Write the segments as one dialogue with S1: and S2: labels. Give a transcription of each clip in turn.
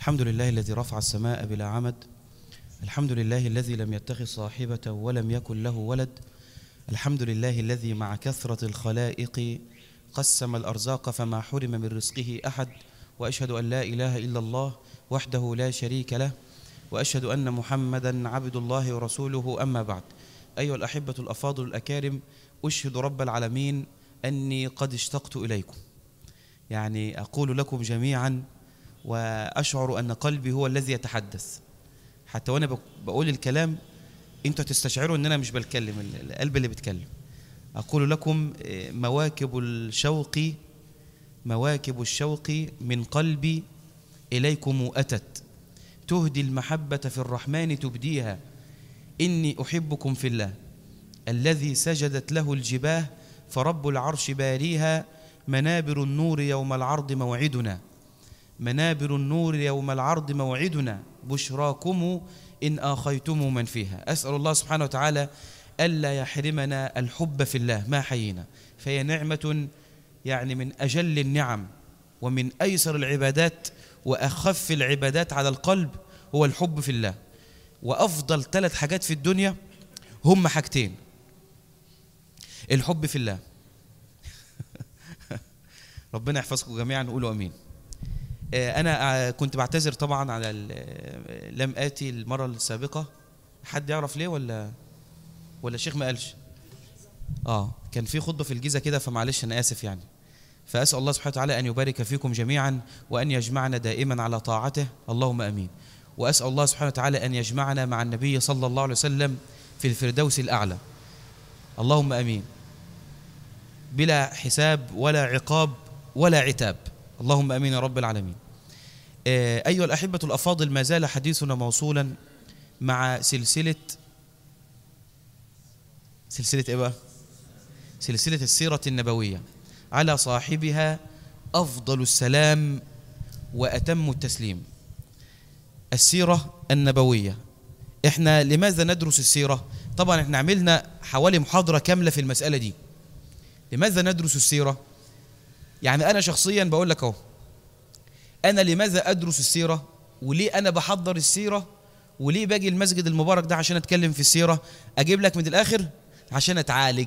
S1: الحمد لله الذي رفع السماء بلا عمد. الحمد لله الذي لم يتخذ صاحبة ولم يكن له ولد. الحمد لله الذي مع كثرة الخلائق قسم الأرزاق فما حرم من رزقه أحد. وأشهد أن لا إله إلا الله وحده لا شريك له، وأشهد أن محمدا عبد الله ورسوله. أما بعد، أيها الأحبة الأفاضل الأكارم، أشهد رب العالمين أني قد اشتقت إليكم. يعني أقول لكم جميعا وأشعر أن قلبي هو الذي يتحدث، حتى وأنا بقول الكلام أنتوا تستشعروا أن أنا مش بتكلم، القلب اللي بيتكلم. أقول لكم مواكب الشوق من قلبي إليكم أتت، تهدي المحبة في الرحمن تبديها. إني أحبكم في الله الذي سجدت له الجباه، فرب العرش باريها. منابر النور يوم العرض موعدنا، منابر النور يوم العرض موعدنا، بشراكم إن آخيتم من فيها. أسأل الله سبحانه وتعالى ألا يحرمنا الحب في الله ما حيينا، فهي نعمة يعني من أجل النعم ومن أيسر العبادات وأخف العبادات على القلب هو الحب في الله. وأفضل 3 حاجات في الدنيا هم حاجتين: الحب في الله ربنا يحفظكم جميعا، نقولوا أمين. أنا كنت بعتذر طبعا على لم آتي المرة السابقة. حد يعرف ليه ولا الشيخ ما قالش؟ كان في خطبة في الجيزة كده، فمعلش أنا آسف يعني. فأسأل الله سبحانه وتعالى أن يبارك فيكم جميعا وأن يجمعنا دائما على طاعته، اللهم أمين. وأسأل الله سبحانه وتعالى أن يجمعنا مع النبي صلى الله عليه وسلم في الفردوس الأعلى، اللهم أمين، بلا حساب ولا عقاب ولا عتاب، اللهم أمين يا رب العالمين. أيها الأحبة الأفاضل، ما زال حديثنا موصولا مع سلسلة إيه بقى؟ سلسلة السيرة النبوية، على صاحبها أفضل السلام وأتم التسليم. السيرة النبوية. إحنا لماذا ندرس السيرة؟ طبعا إحنا عملنا حوالي محاضرة كاملة في المسألة دي. لماذا ندرس السيرة؟ يعني أنا شخصيا بقول لك أهو، أنا لماذا أدرس السيرة، وليه أنا بحضر السيرة، وليه باجي المسجد المبارك ده عشان أتكلم في السيرة. أجيب لك من الآخر: عشان أتعالج.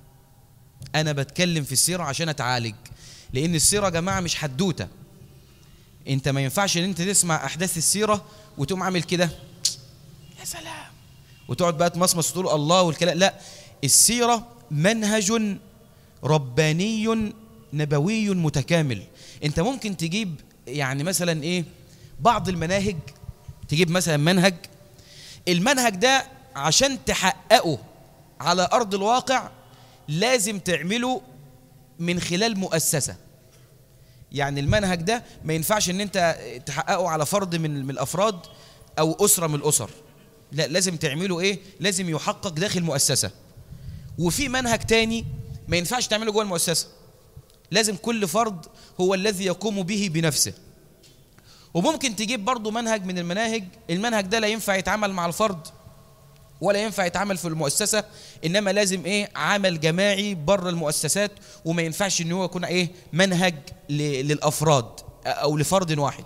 S1: أنا بتكلم في السيرة عشان أتعالج، لأن السيرة يا جماعة مش حدوتة. أنت ما ينفعش أن أنت تسمع أحداث السيرة وتقوم عامل كده يا سلام وتقعد بقى تمصمص وتقول الله والكلام. لا، السيرة منهج رباني نبوي متكامل. أنت ممكن تجيب يعني مثلا إيه، بعض المناهج، تجيب مثلا المنهج ده عشان تحققه على أرض الواقع لازم تعمله من خلال مؤسسة. يعني المنهج ده ما ينفعش ان انت تحققه على فرد من الافراد او اسرة من الاسر، لا، لازم تعمله ايه، لازم يحقق داخل مؤسسة. وفي منهج تاني ما ينفعش تعمله جوه المؤسسة، لازم كل فرد هو الذي يقوم به بنفسه. وممكن تجيب برضو منهج من المنهج ده لا ينفع يتعامل مع الفرد ولا ينفع يتعامل في المؤسسة، إنما لازم إيه، عمل جماعي بره المؤسسات، وما ينفعش إن هو يكون إيه، منهج للأفراد أو لفرد واحد.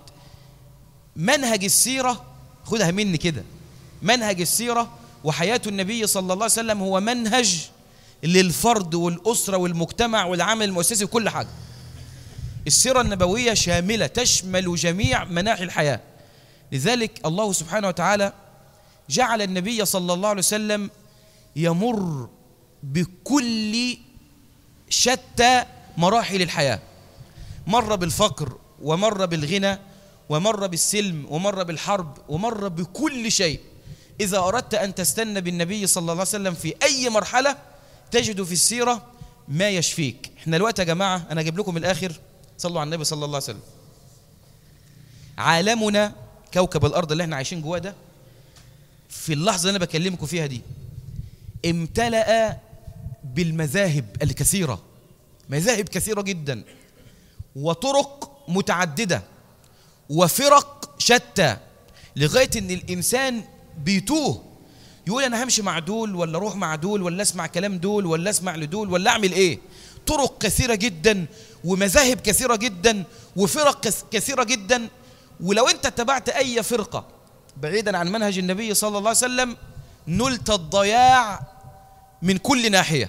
S1: منهج السيرة، خدها مني كده، منهج السيرة وحياة النبي صلى الله عليه وسلم هو منهج للفرد والأسرة والمجتمع والعمل المؤسسي وكل حاجة. السيرة النبوية شاملة، تشمل جميع مناحي الحياة. لذلك الله سبحانه وتعالى جعل النبي صلى الله عليه وسلم يمر بكل شتى مراحل الحياة. مر بالفقر، ومر بالغنى، ومر بالسلم، ومر بالحرب، ومر بكل شيء. إذا أردت أن تستنى بالنبي صلى الله عليه وسلم في أي مرحلة تجد في السيرة ما يشفيك. احنا الوقت يا جماعة أنا أجيب لكم الآخر، صلوا على النبي صلى الله عليه وسلم. عالمنا كوكب الأرض اللي احنا عايشين جواه ده، في اللحظة اللي أنا بكلمكم فيها دي، امتلأ بالمذاهب الكثيرة، مذاهب كثيرة جدا، وطرق متعددة، وفرق شتى، لغاية أن الإنسان بيتوه، يقول أنا همشي مع دول ولا أروح مع دول ولا أسمع كلام دول ولا أسمع لدول ولا أعمل إيه. طرق كثيرة جدا، ومذاهب كثيرة جدا، وفرق كثيرة جدا، ولو أنت اتبعت أي فرقة بعيدا عن منهج النبي صلى الله عليه وسلم نلت الضياع من كل ناحية.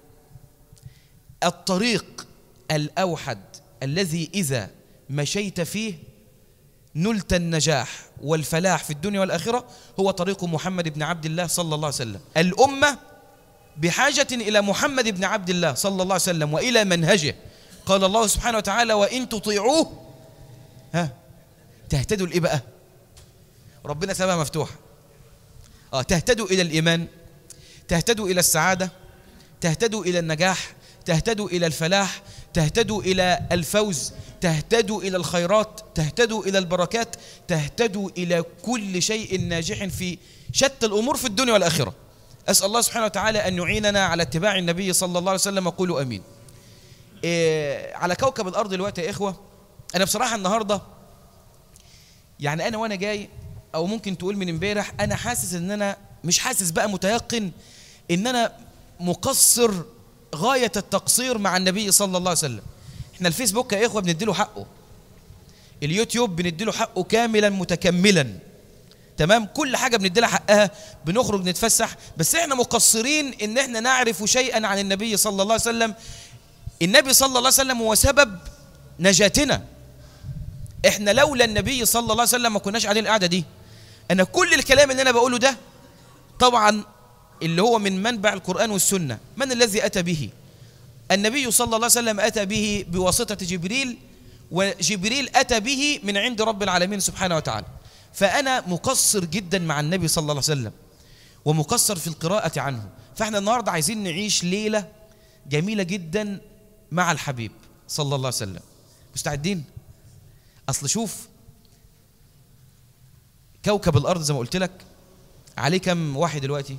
S1: الطريق الأوحد الذي إذا مشيت فيه نلت النجاح والفلاح في الدنيا والآخرة هو طريق محمد بن عبد الله صلى الله عليه وسلم. الأمة بحاجة إلى محمد بن عبد الله صلى الله عليه وسلم وإلى منهجه. قال الله سبحانه وتعالى وإن تطيعوه تهتدوا لإيه بقى؟ ربنا سابها مفتوحة. تهتدوا إلى الإيمان، تهتدوا إلى السعادة، تهتدوا إلى النجاح، تهتدوا إلى الفلاح، تهتدوا إلى الفوز، تهتدوا إلى الخيرات، تهتدوا إلى البركات، تهتدوا إلى كل شيء ناجح في شتى الأمور في الدنيا والآخرة. أسأل الله سبحانه وتعالى أن يعيننا على اتباع النبي صلى الله عليه وسلم. قولوا أمين. على كوكب الأرض دلوقتي يا إخوة، أنا بصراحة النهاردة يعني أنا وأنا جاي أو ممكن تقول من امبارح أنا حاسس إن أنا مش حاسس بقى متيقن إن أنا مقصر غاية التقصير مع النبي صلى الله عليه وسلم. إحنا الفيسبوك يا إخوة بنديله حقه، اليوتيوب بنديله حقه كاملا متكملا، تمام، كل حاجة بنديلها حقها، بنخرج نتفسح، بس إحنا مقصرين إن إحنا نعرف شيئا عن النبي صلى الله عليه وسلم. النبي صلى الله عليه وسلم هو سبب نجاتنا. إحنا لولا النبي صلى الله عليه وسلم ما كناش قاعدين القعدة دي. أنا كل الكلام اللي أنا بقوله ده طبعا اللي هو من منبع القرآن والسنة. من الذي أتى به؟ النبي صلى الله عليه وسلم أتى به بواسطة جبريل، وجبريل أتى به من عند رب العالمين سبحانه وتعالى. فأنا مقصر جدا مع النبي صلى الله عليه وسلم ومقصر في القراءة عنه. فإحنا النهاردة عايزين نعيش ليلة جميلة جدا مع الحبيب صلى الله عليه وسلم. مستعدين؟ أصل شوف كوكب الأرض زي ما قلت لك عليه كم واحد دلوقتي؟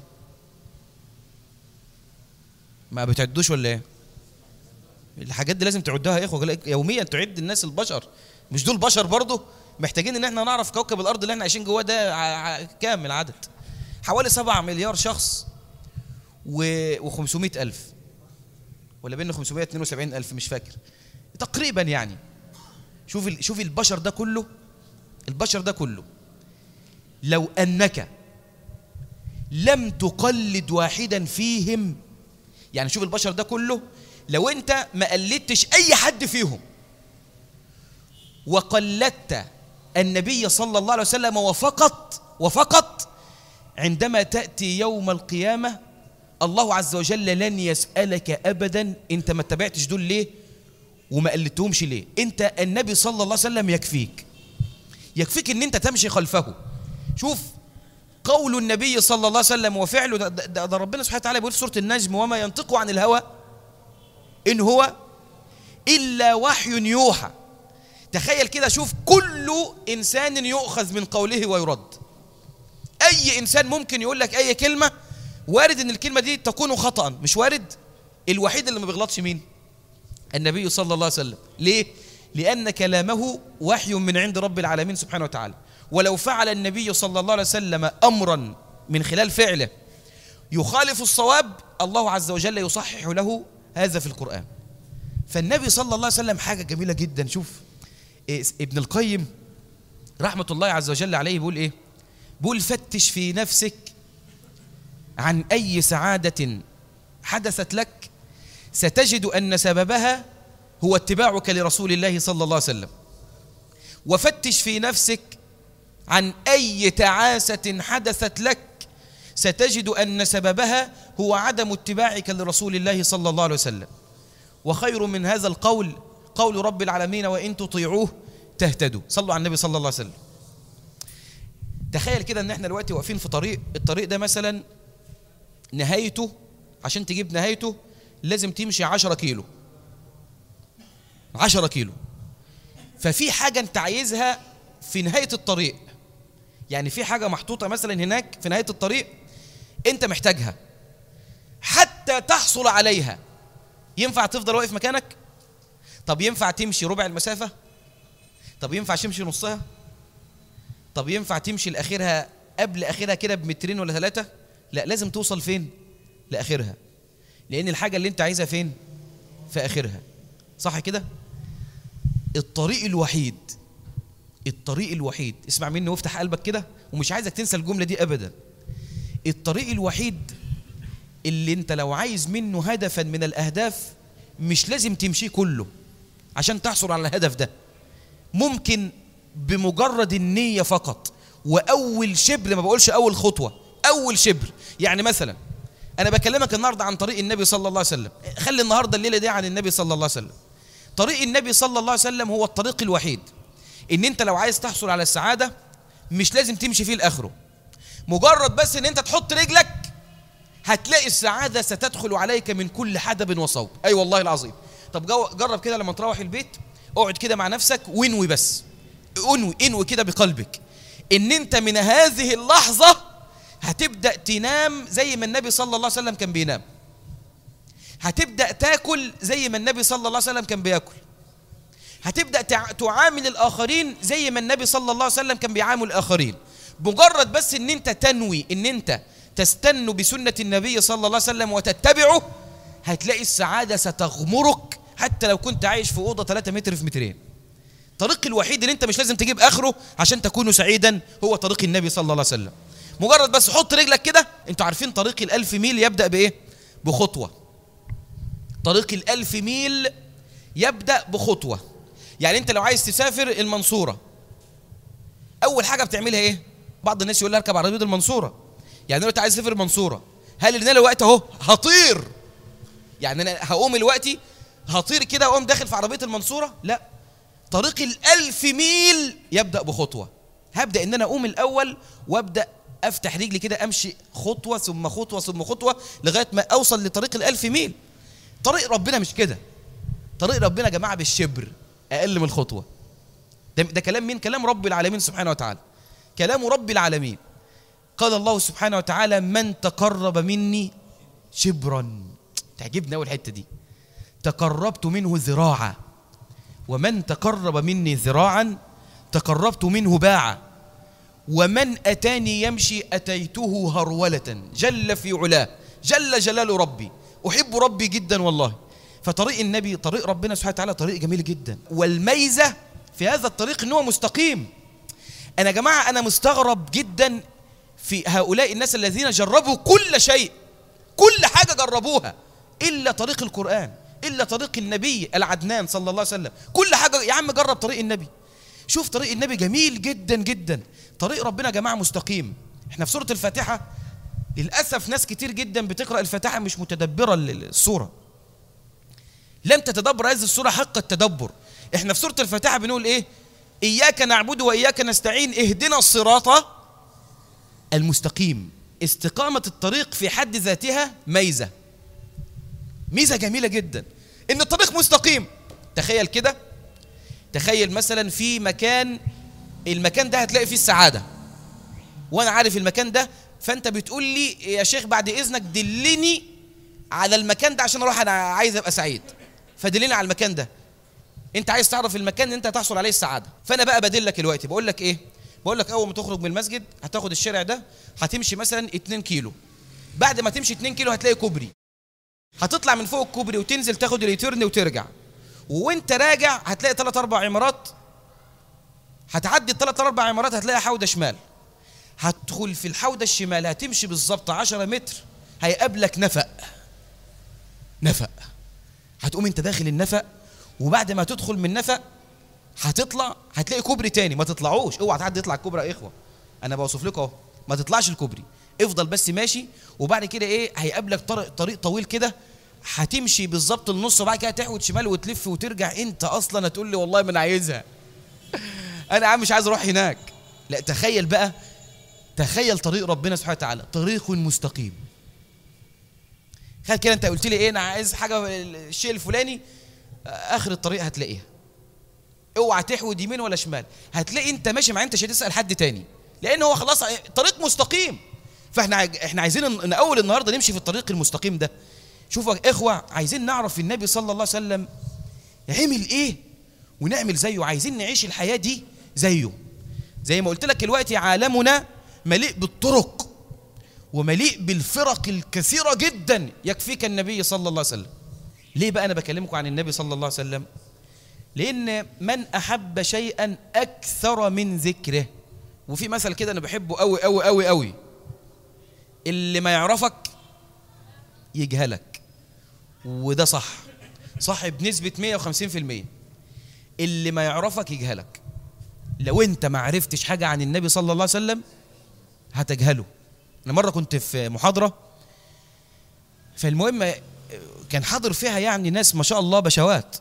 S1: ما بتعدوش ولا ايه؟ الحاجات دي لازم تعدها يا اخوه يوميا، تعد الناس البشر، مش دول بشر برضه؟ محتاجين ان احنا نعرف كوكب الارض اللي احنا عايشين جواه ده كام العدد؟ حوالي 7 مليار شخص و500 ألف ولا بين 572 ألف مش فاكر تقريبا يعني. شوف البشر ده كله، البشر ده كله لو أنك لم تقلد واحدا فيهم، يعني شوف البشر ده كله لو أنت ما قلدتش أي حد فيهم وقلدت النبي صلى الله عليه وسلم وفقط عندما تأتي يوم القيامة الله عز وجل لن يسألك أبدا أنت ما اتبعتش دول ليه وما قلدتهمش ليه. أنت النبي صلى الله عليه وسلم يكفيك أن أنت تمشي خلفه. شوف قول النبي صلى الله عليه وسلم وفعله ده ربنا سبحانه وتعالى بيقول في سورة النجم وما ينطق عن الهوى إن هو إلا وحي يوحى. تخيل كده، شوف كل إنسان يؤخذ من قوله ويرد. أي إنسان ممكن يقول لك أي كلمة، وارد إن الكلمة دي تكون خطأ، مش وارد. الوحيد اللي ما بيغلطش مين؟ النبي صلى الله عليه وسلم. ليه؟ لأن كلامه وحي من عند رب العالمين سبحانه وتعالى. ولو فعل النبي صلى الله عليه وسلم أمرا من خلال فعله يخالف الصواب الله عز وجل يصحح له هذا في القرآن. فالنبي صلى الله عليه وسلم حاجة جميلة جدا. شوف ابن القيم رحمة الله عز وجل عليه بيقول إيه؟ بيقول فتش في نفسك عن أي سعادة حدثت لك ستجد أن سببها هو اتباعك لرسول الله صلى الله عليه وسلم. وفتش في نفسك عن أي تعاسة حدثت لك ستجد أن سببها هو عدم اتباعك لرسول الله صلى الله عليه وسلم. وخير من هذا القول قول رب العالمين وإن تطيعوه تهتدوا. صلوا على النبي صلى الله عليه وسلم. تخيل كده ان احنا دلوقتي واقفين في الطريق ده مثلا نهايته، عشان تجيب نهايته لازم تمشي 10 كيلو 10 كيلو. ففي حاجة انت عايزها في نهاية الطريق، يعني في حاجة محطوطة مثلا هناك في نهاية الطريق انت محتاجها حتى تحصل عليها. ينفع تفضل واقف مكانك؟ طب ينفع تمشي ربع المسافة؟ طب ينفع تمشي نصها؟ طب ينفع تمشي لآخرها قبل آخرها كده بمترين ولا 3؟ لا، لازم توصل فين؟ لآخرها، لأن الحاجة اللي انت عايزها فين؟ في آخرها. صح كده؟ الطريق الوحيد الطريق الوحيد، اسمع مني وافتح قلبك كده، ومش عايزك تنسى الجملة دي أبدا. الطريق الوحيد اللي انت لو عايز منه هدفا من الأهداف مش لازم تمشي كله عشان تحصل على الهدف ده، ممكن بمجرد النية فقط وأول شبر، ما بقولش أول خطوة، أول شبر. يعني مثلا أنا بكلمك النهاردة عن طريق النبي صلى الله عليه وسلم، خلي النهاردة الليلة دي عن النبي صلى الله عليه وسلم. طريق النبي صلى الله عليه وسلم هو الطريق الوحيد إن أنت لو عايز تحصل على السعادة مش لازم تمشي فيه لآخره، مجرد بس إن أنت تحط رجلك هتلاقي السعادة ستدخل عليك من كل حدب وصوب. أي والله العظيم. طب جرب كده لما تروح البيت، اقعد كده مع نفسك وانوي، بس انوي كده بقلبك ان انت من هذه اللحظة هتبدأ تنام زي ما النبي صلى الله عليه وسلم كان بينام، هتبدأ تاكل زي ما النبي صلى الله عليه وسلم كان بياكل، هتبدأ تعامل الآخرين زي ما النبي صلى الله عليه وسلم كان بيعامل الآخرين. مجرد بس ان انت تنوي ان انت تستن بسنة النبي صلى الله عليه وسلم وتتبعه، هتلاقي السعادة ستغمرك حتى لو كنت عايش في أوضة 3 متر في مترين. الطريق الوحيد اللي انت مش لازم تجيب آخره عشان تكون سعيدا هو طريق النبي صلى الله عليه وسلم. مجرد بس حط رجلك كده. انتوا عارفين طريق 1000 ميل يبدأ بإيه؟ بخطوة. طريق 1000 ميل يبدأ بخطوة. يعني انت لو عايز تسافر المنصورة، أول حاجة بتعملها إيه؟ بعض الناس يقول لها اركب عربية المنصورة. يعني انت عايز تسافر المنصورة، هل ان انا الوقت اهو هطير، يعني انا هقوم الوقت هطير كده واقوم داخل في عربية المنصورة؟ لا، طريق 1000 ميل يبدأ بخطوة. هبدأ ان انا اقوم الاول وابدأ افتح رجلي كده، امشي خطوة ثم خطوة ثم خطوة لغاية ما اوصل لطريق 1000 ميل. طريق ربنا مش كده. طريق ربنا يا جماعة بالشبر، اقل من الخطوة. ده كلام مين؟ كلام رب العالمين سبحانه وتعالى، كلام رب العالمين. قال الله سبحانه وتعالى: من تقرب مني شبرا. تعجبني أول الحتة دي، تقربت منه ذراعا، ومن تقرب مني ذراعا تقربت منه باعا، ومن أتاني يمشي أتيته هرولة. جل في علاه، جل جلال ربي، أحب ربي جدا والله. فطريق النبي، طريق ربنا سبحانه وتعالى طريق جميل جدا، والميزة في هذا الطريق أنه مستقيم. أنا يا جماعة أنا مستغرب جدا في هؤلاء الناس الذين جربوا كل شيء، كل حاجة جربوها إلا طريق القرآن، إلا طريق النبي العدنان صلى الله عليه وسلم. كل حاجة يا عم جرب طريق النبي. شوف طريق النبي جميل جدا جدا. طريق ربنا يا جماعة مستقيم. احنا في سورة الفاتحة للأسف ناس كتير جدا بتقرأ الفاتحة مش متدبرة السورة، لم تتدبر هذه السورة حق التدبر. احنا في سورة الفاتحة بنقول ايه؟ إياك نعبد وإياك نستعين اهدنا الصراط المستقيم. استقامة الطريق في حد ذاتها ميزة، ميزة جميلة جدا إن الطريق مستقيم. تخيل كده، تخيل مثلا في مكان، المكان ده هتلاقي فيه السعادة، وأنا عارف المكان ده، فأنت بتقول لي يا شيخ بعد إذنك دلني على المكان ده عشان أروح، أنا عايز أبقى سعيد، فدلني على المكان ده. أنت عايز تعرف المكان اللي أنت هتحصل عليه السعادة، فأنا بقى بدلك دلوقتي. بقول لك إيه؟ بقول لك أول ما تخرج من المسجد هتاخد الشارع ده، هتمشي مثلا 2 كيلو، بعد ما تمشي 2 كيلو هتلاقي كوبري، هتطلع من فوق الكوبري وتنزل تاخد اليوتيرن وترجع، وانت راجع هتلاقي 3-4 عمارات، هتعدي 3-4 عمارات هتلاقي حوضة شمال، هتدخل في الحوضة الشمال هتمشي بالظبط 10 متر هيقابلك نفق، هتقوم انت داخل النفق، وبعد ما تدخل من نفق هتطلع هتلاقي كوبري تاني، ما تطلعوش، اوعى حد يطلع الكوبري يا اخوه، انا بوصف لكم اهو، ما تطلعش الكوبري، افضل بس ماشي، وبعد كده ايه هيقابلك طريق طويل كده، هتمشي بالظبط النص، وبعد كده تحود شمال وتلف وترجع. انت اصلا هتقول لي والله ما انا عايزها، انا عم مش عايز اروح هناك. لا تخيل بقى، تخيل طريق ربنا سبحانه وتعالى طريق مستقيم. خير كده انت قلت لي ايه، انا عايز حاجه الشيء الفلاني، اخر الطريق هتلاقيها، اوعى تحود يمين ولا شمال، هتلاقي انت ماشي مع، انت مش هتسال حد تاني، لان هو خلاص طريق مستقيم. فاحنا عايزين نأول النهارده نمشي في الطريق المستقيم ده. شوفوا يا اخوه، عايزين نعرف النبي صلى الله عليه وسلم عمل ايه ونعمل زيه، عايزين نعيش الحياه دي زيه. زي ما قلت لك دلوقتي عالمنا مليء بالطرق ومليء بالفرق الكثيره جدا، يكفيك النبي صلى الله عليه وسلم. ليه بقى انا بكلمكم عن النبي صلى الله عليه وسلم؟ لأن من أحب شيئا أكثر من ذكره. وفي مثل كده أنا بحبه أوي أوي أوي أوي، اللي ما يعرفك يجهلك، وده صح بنسبة 150%. اللي ما يعرفك يجهلك. لو أنت ما عرفتش حاجة عن النبي صلى الله عليه وسلم هتجهله. أنا مرة كنت في محاضرة، فالمهم كان حاضر فيها يعني ناس ما شاء الله بشوات،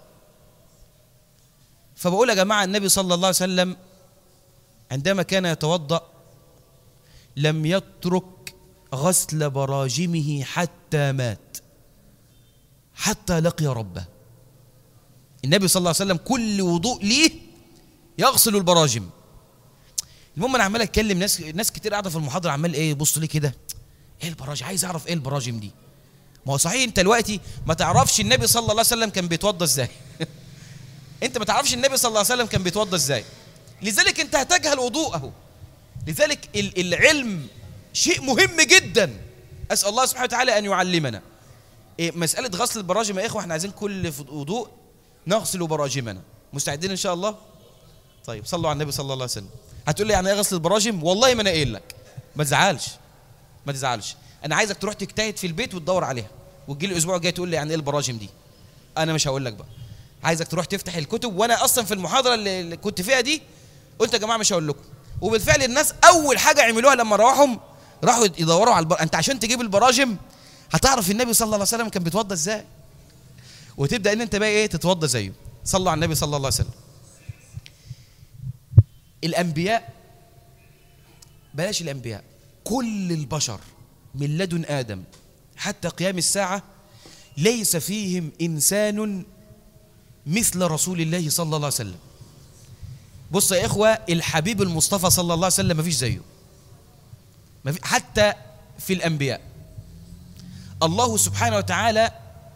S1: فبقول يا جماعة النبي صلى الله عليه وسلم عندما كان يتوضأ لم يترك غسل براجمه حتى مات، حتى لقي ربه. النبي صلى الله عليه وسلم كل وضوء ليه يغسل البراجم. المهم انا عمال اتكلم، ناس كتير قاعده في المحاضره عمال ايه يبص لي كده، ايه البراجم؟ عايز اعرف ايه البراجم دي. ما هو صحيح انت دلوقتي ما تعرفش النبي صلى الله عليه وسلم كان بيتوضى ازاي. انت ما تعرفش النبي صلى الله عليه وسلم كان بيتوضى ازاي، لذلك انت هتجهل وضوءه. لذلك العلم شيء مهم جدا. اسال الله سبحانه وتعالى ان يعلمنا. مساله غسل البراجم يا اخوه، احنا عايزين كل وضوء نغسل براجمنا. مستعدين ان شاء الله؟ طيب صلوا على النبي صلى الله عليه وسلم. هتقول لي يعني ايه غسل البراجم؟ والله ما انا قايل لك. ما تزعلش. انا عايزك تروح تجتهد في البيت وتدور عليها، وتجي لي الاسبوع الجاي تقول لي يعني ايه البراجم دي. انا مش هقول لك بقى. عايزك تروح تفتح الكتب، وانا اصلا في المحاضره اللي كنت فيها دي قلت يا جماعه مش هقول لكم. وبالفعل الناس اول حاجه عملوها لما راحوا يدوروا على انت عشان تجيب البراجم هتعرف النبي صلى الله عليه وسلم كان بيتوضى ازاي، وتبدا ان انت بقى ايه تتوضى زيه. صلوا على النبي صلى الله عليه وسلم. الانبياء، بلاش الانبياء، كل البشر من لدن آدم حتى قيام الساعة ليس فيهم إنسان مثل رسول الله صلى الله عليه وسلم. بص يا إخوة، الحبيب المصطفى صلى الله عليه وسلم ما فيش زيه، حتى في الأنبياء. الله سبحانه وتعالى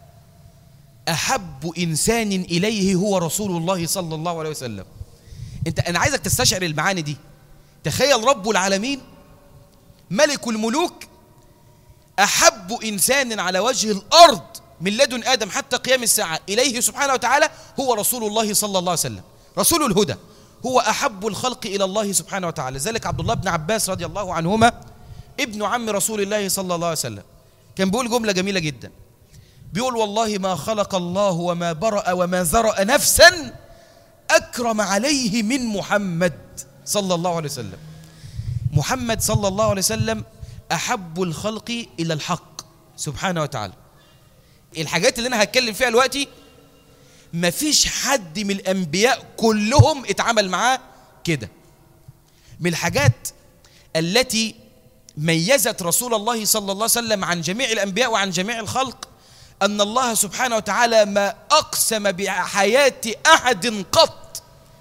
S1: أحب إنسان إليه هو رسول الله صلى الله عليه وسلم. أنا عايزك تستشعر المعاني دي. تخيل رب العالمين ملك الملوك أحب إنسان على وجه الأرض من لدن آدم حتى قيام الساعة إليه سبحانه وتعالى هو رسول الله صلى الله عليه وسلم، رسول الهدى، هو أحب الخلق إلى الله سبحانه وتعالى. ذلك عبد الله بن عباس رضي الله عنهما ابن عم رسول الله صلى الله عليه وسلم كان بيقول جملة جميلة جدا، بيقول والله ما خلق الله وما برأ وما ذرأ نفسا أكرم عليه من محمد صلى الله عليه وسلم. محمد صلى الله عليه وسلم أحب الخلق إلى الحق سبحانه وتعالى. الحاجات اللي أنا هتكلم فيها دلوقتي مفيش حد من الأنبياء كلهم اتعامل معاه كده. من الحاجات التي ميزت رسول الله صلى الله عليه وسلم عن جميع الأنبياء وعن جميع الخلق أن الله سبحانه وتعالى ما أقسم بحياة أحد قط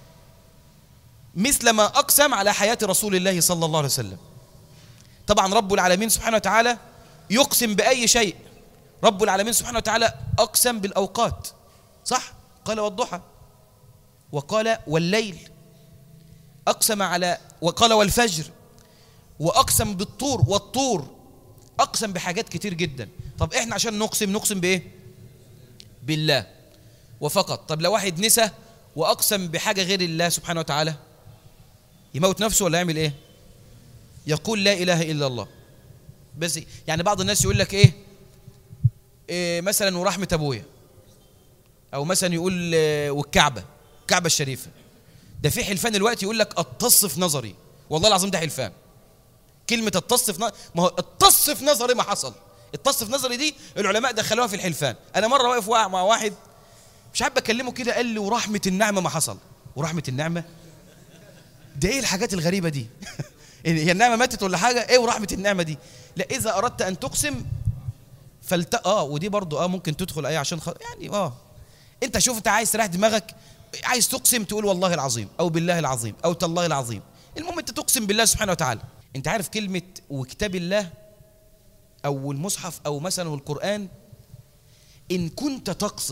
S1: مثل ما أقسم على حياة رسول الله صلى الله عليه وسلم. طبعا رب العالمين سبحانه وتعالى يقسم بأي شيء. رب العالمين سبحانه وتعالى أقسم بالأوقات، صح؟ قال والضحى، وقال والليل، أقسم على، وقال والفجر، وأقسم بالطور والطور، أقسم بحاجات كتير جدا. طب إحنا عشان نقسم بإيه؟ بالله وفقط. طب لو واحد نسى وأقسم بحاجة غير الله سبحانه وتعالى يموت نفسه ولا يعمل إيه؟ يقول لا إله إلا الله. بس يعني بعض الناس يقول لك إيه مثلا ورحمة أبويا، أو مثلا يقول والكعبة، الكعبة الشريفة. ده في حلفان الوقت يقول لك الطص في نظري، والله العظيم ده حلفان. كلمة الطص في نظري، ما هو الطص في نظري ما حصل. الطص في نظري دي العلماء دخلوها في الحلفان. أنا مرة واقف مع واحد مش عارف بكلمه كده، قال لي ورحمة النعمة ما حصل. ورحمة النعمة ده إيه الحاجات الغريبة دي؟ هي النعمة ماتت ولا حاجة؟ إيه ورحمة النعمة دي؟ لا، إذا أردت أن تقسم ودي برضو ممكن تدخل عشان يعني أنت شوف، أنت عايز تريح دماغك، عايز تقسم تقول والله العظيم أو بالله العظيم أو تالله العظيم. المهم أنت تقسم بالله سبحانه وتعالى. أنت عارف كلمة وكتاب الله أو المصحف أو مثلا القرآن، إن كنت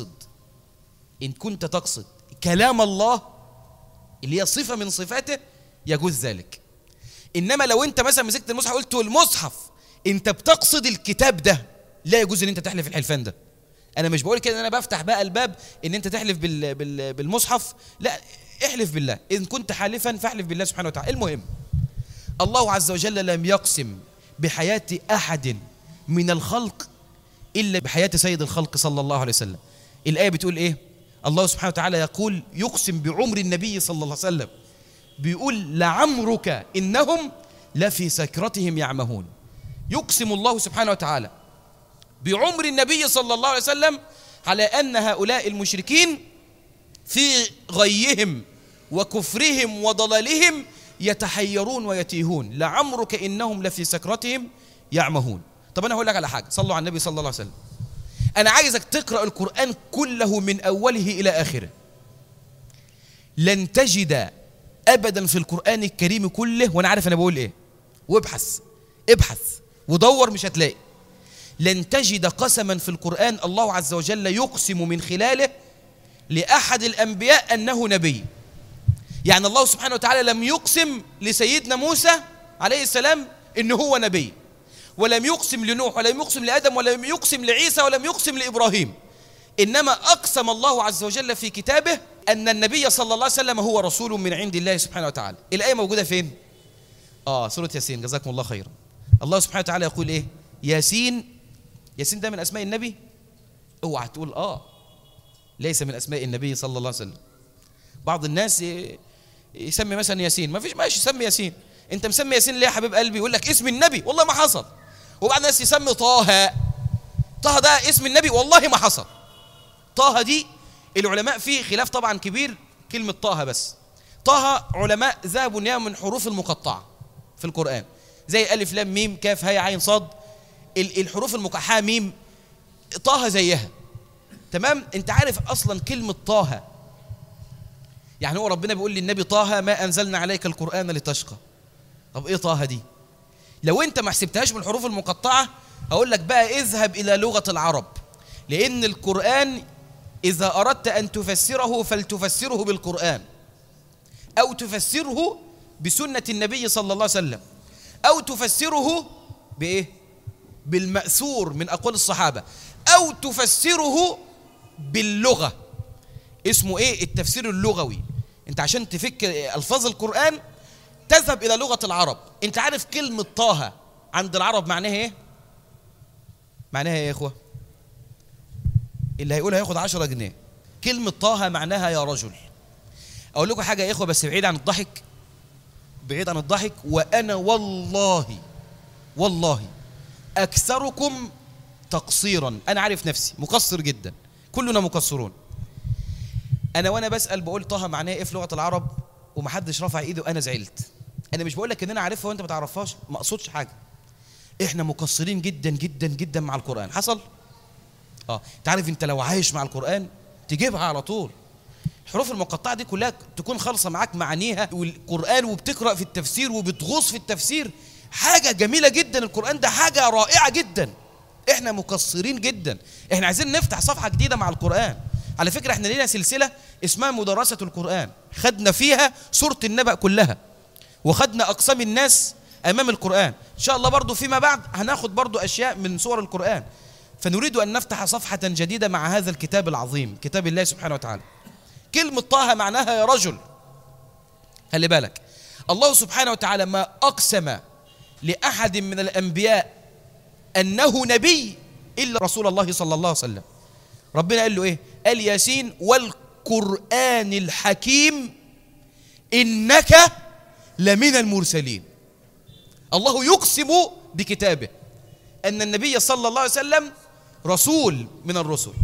S1: تقصد كلام الله اللي هي صفة من صفاته يجوز ذلك. إنما لو أنت مثلا مسكت المصحف قلت المصحف أنت بتقصد الكتاب ده، لا يجوز أن أنت تحلف الحلفان ده انا مش بقول كده ان انا بفتح بقى الباب ان انت تحلف بالمصحف، لا، احلف بالله، ان كنت حالفا فاحلف بالله سبحانه وتعالى. المهم الله عز وجل لم يقسم بحياة احد من الخلق الا بحياة سيد الخلق صلى الله عليه وسلم. الايه بتقول ايه؟ الله سبحانه وتعالى يقول، يقسم بعمر النبي صلى الله عليه وسلم، بيقول لعمرك انهم لفي سكرتهم يعمهون. يقسم الله سبحانه وتعالى بعمر النبي صلى الله عليه وسلم على أن هؤلاء المشركين في غيهم وكفرهم وضلالهم يتحيرون ويتيهون، لعمرك إنهم لفي سكرتهم يعمهون. طب أنا هقول لك على حاجة، صلوا على النبي صلى الله عليه وسلم. أنا عايزك تقرأ القرآن كله من أوله إلى آخره، لن تجد أبدا في القرآن الكريم كله، وأنا عارف أنا بقول إيه، وابحث ابحث ودور مش هتلاقي، لن تجد قسما في القرآن الله عز وجل يقسم من خلاله لأحد الأنبياء أنه نبي. يعني الله سبحانه وتعالى لم يقسم لسيدنا موسى عليه السلام إنه هو نبي، ولم يقسم لنوح، ولم يقسم لآدم، ولم يقسم لعيسى، ولم يقسم لإبراهيم، إنما أقسم الله عز وجل في كتابه أن النبي صلى الله عليه وسلم هو رسول من عند الله سبحانه وتعالى. الآية موجودة فين؟ سورة ياسين، جزاكم الله خيرا. الله سبحانه وتعالى يقول إيه؟ ياسين. ياسين ده من أسماء النبي؟ اوعى تقول ليس من أسماء النبي صلى الله عليه وسلم. بعض الناس يسمي مثلا ياسين، ما فيش، ماشي سمي ياسين. انت مسمي ياسين ليه يا حبيب قلبي؟ يقول لك اسم النبي، والله ما حصل. وبعض الناس يسمي طه ده اسم النبي، والله ما حصل. طه دي العلماء فيه خلاف طبعا كبير، كلمة طه بس. طه علماء ذهبوا انها من حروف المقطعة في القرآن، زي ألف لام ميم كاف هاء عين صاد، الحروف المقحاة ميم، طه زيها. تمام؟ انت عارف اصلا كلمة طه يعني هو ربنا بيقول للنبي طه ما انزلنا عليك القرآن لتشقى. طب ايه طه دي؟ لو انت ما حسبتهاش بالحروف المقطعة هقول لك بقى اذهب الى لغة العرب، لان القرآن اذا اردت ان تفسره فلتفسره بالقرآن، او تفسره بسنة النبي صلى الله عليه وسلم، او تفسره بايه؟ بالمأثور من أقوال الصحابة، أو تفسره باللغة. اسمه إيه؟ التفسير اللغوي. أنت عشان تفك ألفاظ القرآن تذهب إلى لغة العرب. أنت عارف كلمة طه عند العرب معناها إيه؟ معناها إيه يا إخوة؟ اللي هيقولها ياخد 10 جنيه. كلمة طه معناها يا رجل. أقول لكم حاجة يا إخوة بس بعيد عن الضحك، بعيد عن الضحك، وأنا والله أكثركم تقصيرا. أنا عارف نفسي مقصر جدا، كلنا مقصرون. أنا وأنا بسأل بقول طه معناه إيه في لغة العرب ومحدش رفع إيده، أنا زعلت. أنا مش بقول لك إن أنا عارفها وأنت ما تعرفهاش، ما أقصدش حاجة. إحنا مقصرين جدا جدا جدا مع القرآن. حصل؟ أنت عارف أنت لو عايش مع القرآن تجيبها على طول. الحروف المقطعة دي كلها تكون خالصة معاك معانيها، والقرآن وبتقرأ في التفسير وبتغوص في التفسير، حاجة جميلة جدا. القرآن ده حاجة رائعة جدا. احنا مقصرين جدا، احنا عايزين نفتح صفحة جديدة مع القرآن. على فكرة احنا لينا سلسلة اسمها مدرسة القرآن، خدنا فيها سورة النبأ كلها، وخدنا أقسام الناس أمام القرآن. إن شاء الله برضو فيما بعد هناخد برضو أشياء من سور القرآن. فنريد أن نفتح صفحة جديدة مع هذا الكتاب العظيم، كتاب الله سبحانه وتعالى. كلمة طه معناها يا رجل. خلي بالك، الله سبحانه وتعالى ما أقسم لأحد من الأنبياء أنه نبي إلا رسول الله صلى الله عليه وسلم. ربنا قال له إيه؟ قال ياسين والقرآن الحكيم إنك لمن المرسلين. الله يقسم بكتابه أن النبي صلى الله عليه وسلم رسول من الرسل،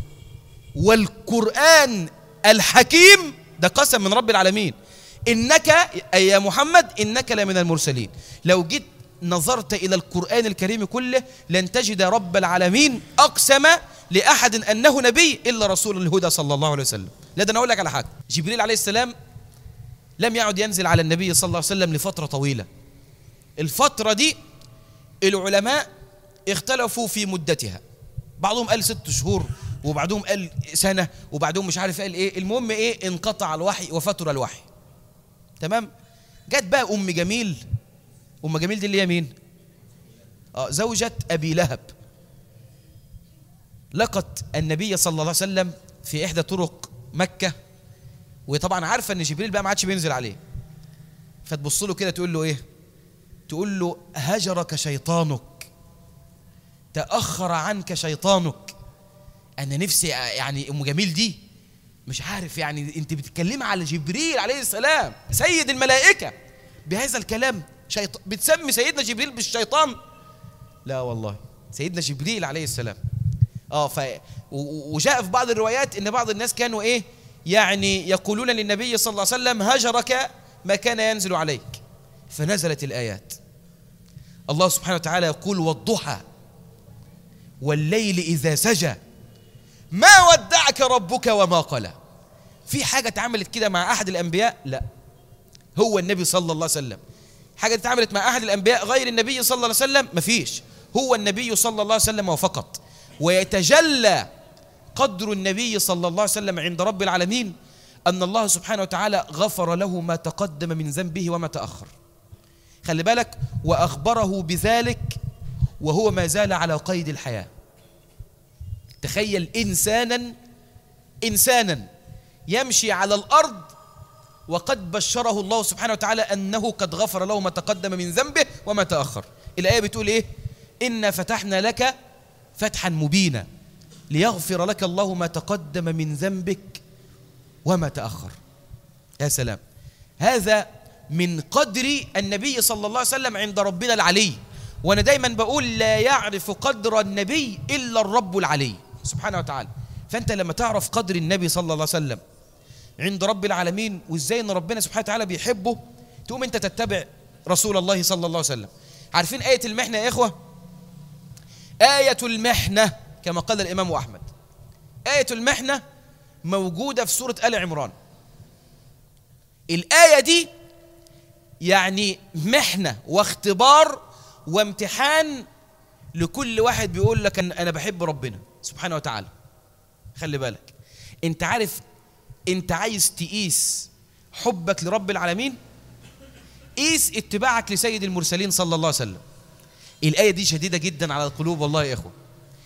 S1: والقرآن الحكيم ده قسم من رب العالمين، إنك أي يا محمد إنك لمن المرسلين. لو جيت نظرت إلى القرآن الكريم كله لن تجد رب العالمين أقسم لأحد أنه نبي إلا رسول الهدى صلى الله عليه وسلم. لا ده أنا أقول لك على حاجة، جبريل عليه السلام لم يعد ينزل على النبي صلى الله عليه وسلم لفترة طويلة. الفترة دي العلماء اختلفوا في مدتها، بعضهم قال 6 شهور، وبعضهم قال سنة، وبعضهم مش عارف قال إيه. المهم إيه؟ انقطع الوحي وفتر الوحي. تمام؟ جت بقى أم جميل. أم جميل دي اللي هي مين؟ زوجة أبي لهب. لقت النبي صلى الله عليه وسلم في إحدى طرق مكة، وطبعا عارفة أن جبريل بقى ما عادش بينزل عليه، فتبص له كده تقول له إيه؟ تقول له هجرك شيطانك، تأخر عنك شيطانك. أنا نفسي يعني أم جميل دي مش عارف، يعني أنت بتتكلمي على جبريل عليه السلام سيد الملائكة بهذا الكلام، بتسمي سيدنا جبريل بالشيطان؟ لا والله، سيدنا جبريل عليه السلام. وجاء في بعض الروايات ان بعض الناس كانوا ايه يعني يقولون للنبي صلى الله عليه وسلم هجرك ما كان ينزل عليك، فنزلت الآيات. الله سبحانه وتعالى يقول والضحى والليل إذا سجى ما ودعك ربك وما قلى. في حاجة اتعملت كده مع أحد الأنبياء؟ لا، هو النبي صلى الله عليه وسلم. حاجة اتعملت مع أحد الأنبياء غير النبي صلى الله عليه وسلم؟ مفيش، هو النبي صلى الله عليه وسلم وفقط. ويتجلى قدر النبي صلى الله عليه وسلم عند رب العالمين أن الله سبحانه وتعالى غفر له ما تقدم من ذنبه وما تأخر. خلي بالك، وأخبره بذلك وهو ما زال على قيد الحياة. تخيل إنسانا يمشي على الأرض وقد بشره الله سبحانه وتعالى أنه قد غفر له ما تقدم من ذنبه وما تأخر. الآية بتقول إيه؟ إنا فتحنا لك فتحا مبينا ليغفر لك الله ما تقدم من ذنبك وما تأخر. يا سلام، هذا من قدر النبي صلى الله عليه وسلم عند ربنا العلي. وأنا دايما بقول لا يعرف قدر النبي إلا الرب العلي سبحانه وتعالى. فأنت لما تعرف قدر النبي صلى الله عليه وسلم عند رب العالمين وإزاي أن ربنا سبحانه وتعالى بيحبه، تقوم أنت تتبع رسول الله صلى الله عليه وسلم. عارفين آية المحنة يا إخوة؟ آية المحنة كما قال الإمام أحمد، آية المحنة موجودة في سورة آل عمران. الآية دي يعني محنة واختبار وامتحان لكل واحد بيقول لك أنا بحب ربنا سبحانه وتعالى. خلي بالك، أنت عارف أنت عايز تقيس حبك لرب العالمين؟ قيس اتباعك لسيد المرسلين صلى الله عليه وسلم. الآية دي شديدة جدا على القلوب والله يا إخوة.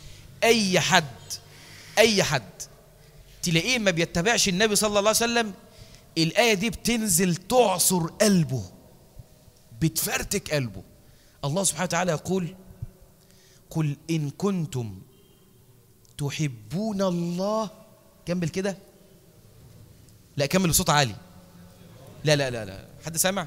S1: أي حد تلاقيه ما بيتبعش النبي صلى الله عليه وسلم، الآية دي بتنزل تعصر قلبه، بتفرتك قلبه. الله سبحانه وتعالى يقول قل إن كنتم تحبون الله، كمل كده، لا كمل بصوت عالي، لا لا لا لا حد سامع؟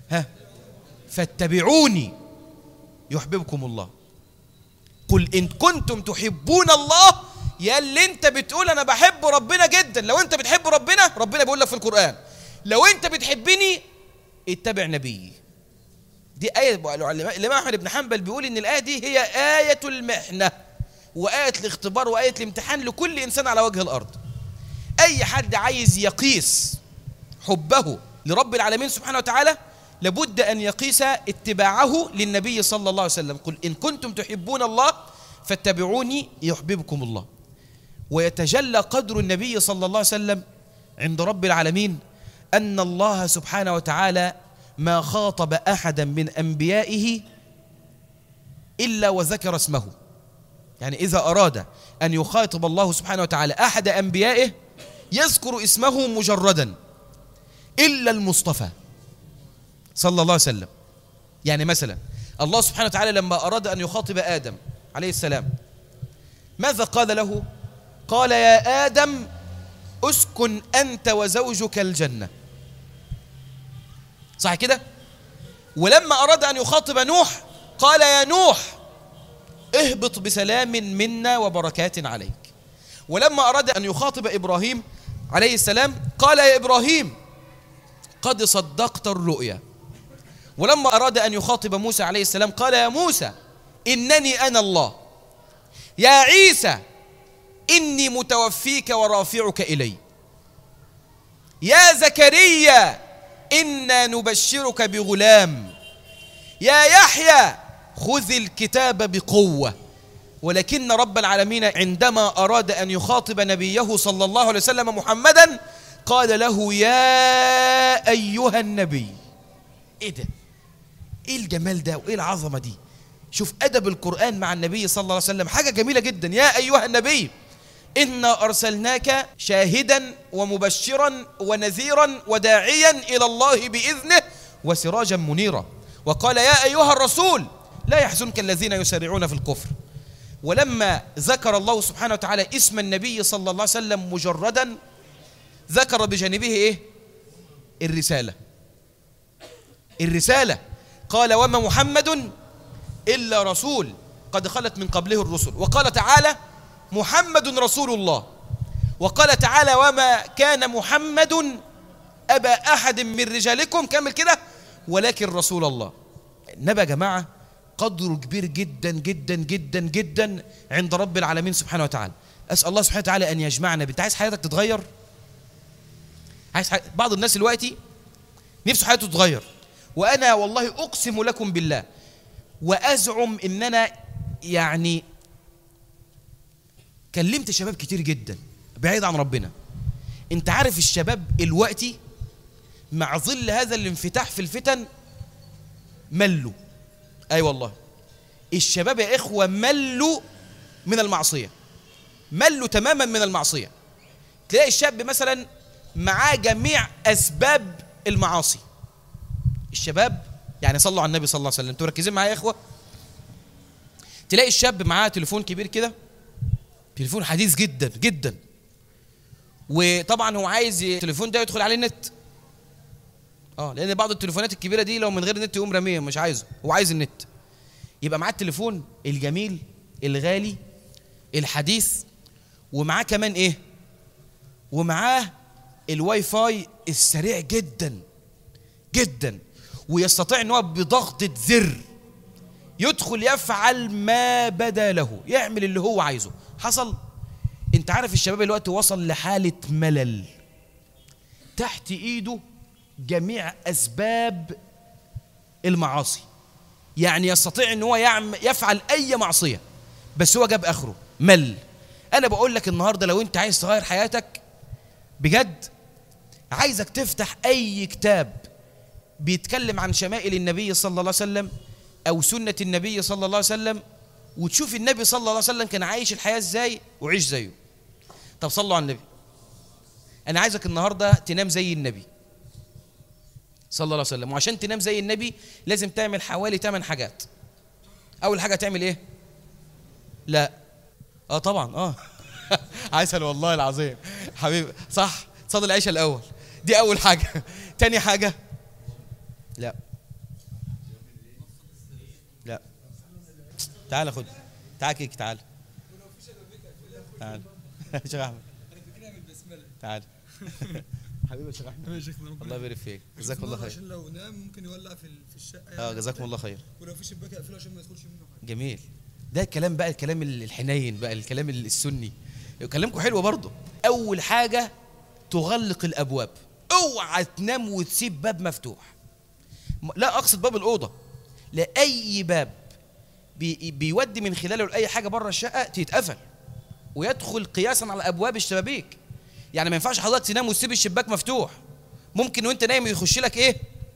S1: فاتبعوني يحببكم الله. قل إن كنتم تحبون الله، يا اللي انت بتقول انا بحب ربنا جدا، لو انت بتحب ربنا بيقول لك في القرآن لو انت بتحبني اتبع نبيي. دي آية الإمام أحمد بن حنبل بيقول إن الآية دي هي آية المحنة وآية الاختبار وآية الامتحان لكل إنسان على وجه الأرض. أي حد عايز يقيس حبه لرب العالمين سبحانه وتعالى لابد أن يقيس اتباعه للنبي صلى الله عليه وسلم. قل إن كنتم تحبون الله فاتبعوني يحببكم الله. ويتجلى قدر النبي صلى الله عليه وسلم عند رب العالمين أن الله سبحانه وتعالى ما خاطب أحدا من أنبيائه إلا وذكر اسمه. يعني إذا أراد أن يخاطب الله سبحانه وتعالى أحد أنبيائه يذكر اسمه مجردا إلا المصطفى صلى الله عليه وسلم. يعني مثلا الله سبحانه وتعالى لما أراد أن يخاطب آدم عليه السلام ماذا قال له؟ قال يا آدم أسكن أنت وزوجك الجنة، صح كده؟ ولما أراد أن يخاطب نوح قال يا نوح اهبط بسلام منا وبركات عليك. ولما أراد أن يخاطب إبراهيم عليه السلام قال يا إبراهيم قد صدقت الرؤيا. ولما أراد أن يخاطب موسى عليه السلام قال يا موسى إنني أنا الله. يا عيسى إني متوفيك ورافعك إلي. يا زكريا إنا نبشرك بغلام. يا يحيى خذ الكتاب بقوة. ولكن رب العالمين عندما أراد أن يخاطب نبيه صلى الله عليه وسلم محمدا قال له يا أيها النبي. إيه ده؟ إيه الجمال ده وإيه العظمة دي؟ شوف أدب القرآن مع النبي صلى الله عليه وسلم، حاجة جميلة جدا. يا أيها النبي إنا أرسلناك شاهدا ومبشرا ونذيرا وداعيا إلى الله بإذنه وسراجا منيرا. وقال يا أيها الرسول لا يحزنك الذين يسارعون في الكفر. ولما ذكر الله سبحانه وتعالى اسم النبي صلى الله عليه وسلم مجردا، ذكر بجانبه إيه؟ الرسالة. قال وما محمد إلا رسول قد خلت من قبله الرسل. وقال تعالى محمد رسول الله. وقال تعالى وما كان محمد أبا أحد من رجالكم، كمل كده، ولكن رسول الله. النبي يا جماعة قدره كبير جدا جدا جدا جدا عند رب العالمين سبحانه وتعالى. أسأل الله سبحانه وتعالى أن يجمعنا. أنت عايز حياتك تتغير؟ بعض الناس دلوقتي نفسه حياته تتغير، وأنا والله أقسم لكم بالله وأزعم إن أنا يعني كلمت شباب كتير جدا بعيد عن ربنا. أنت عارف الشباب الوقتي مع ظل هذا الانفتاح في الفتن ملوا. أي والله الشباب يا إخوة ملوا من المعصية، ملوا تماما من المعصية. تلاقي الشاب مثلا معاه جميع أسباب المعاصي. الشباب يعني صلوا على النبي صلى الله عليه وسلم، انتوا مركزين معايا يا إخوة؟ تلاقي الشاب معاه تليفون كبير كده، تليفون حديث جدا جدا، وطبعا هو عايز التليفون ده يدخل عليه النت. لأن بعض التليفونات الكبيرة دي لو من غير النت يقوم رميه، مش عايزه، هو عايز النت. يبقى معاه التليفون الجميل الغالي الحديث، ومعاه كمان ايه؟ ومعاه الواي فاي السريع جدا جدا، ويستطيع ان هو بضغطة زر يدخل يفعل ما بدا له، يعمل اللي هو عايزه. حصل؟ انت عارف الشباب الوقت وصل لحالة ملل، تحت ايده جميع اسباب المعاصي، يعني يستطيع ان هو يفعل اي معصية، بس هو جاب اخره مل. انا بقول لك النهاردة لو انت عايز تغير حياتك بجد، عايزك تفتح اي كتاب بيتكلم عن شمائل النبي صلى الله عليه وسلم او سنة النبي صلى الله عليه وسلم، وتشوف النبي صلى الله عليه وسلم كان عايش الحياة ازاي وعيش زيه. طب صلوا على النبي. انا عايزك النهاردة تنام زي النبي صلى الله عليه وسلم، وعشان تنام زي النبي لازم تعمل حوالي 8 حاجات. اول حاجة تعمل ايه؟ لا طبعا عسل والله العظيم حبيبي، صح، صلي العشاء الاول، دي اول حاجة. تاني حاجة لا تعال خد، تعال كيك، تعال يا شيخ احمد، تعال حبيبي يا شيخ احمد، الله يبارك فيك، جزاك الله خير.
S2: عشان لو نام ممكن يولع في الشقه يعني.
S1: جزاكم الله خير.
S2: ولو في شباك اقفله عشان ما يدخلش منه حاجه.
S1: جميل، ده الكلام بقى، الكلام الحنين بقى، الكلام السني، كلامكم حلو برضه. اول حاجه تغلق الابواب، اوعى تنام وتسيب باب مفتوح. لا اقصد باب الاوضه، لا، اي باب بيودي من خلاله لاي حاجه بره الشقه تتقفل، ويدخل قياسا على ابواب الشبابيك. يعني ما ينفعش حضرتك تنام وتسيب الشباك مفتوح، ممكن وانت نايم يخش لك ايه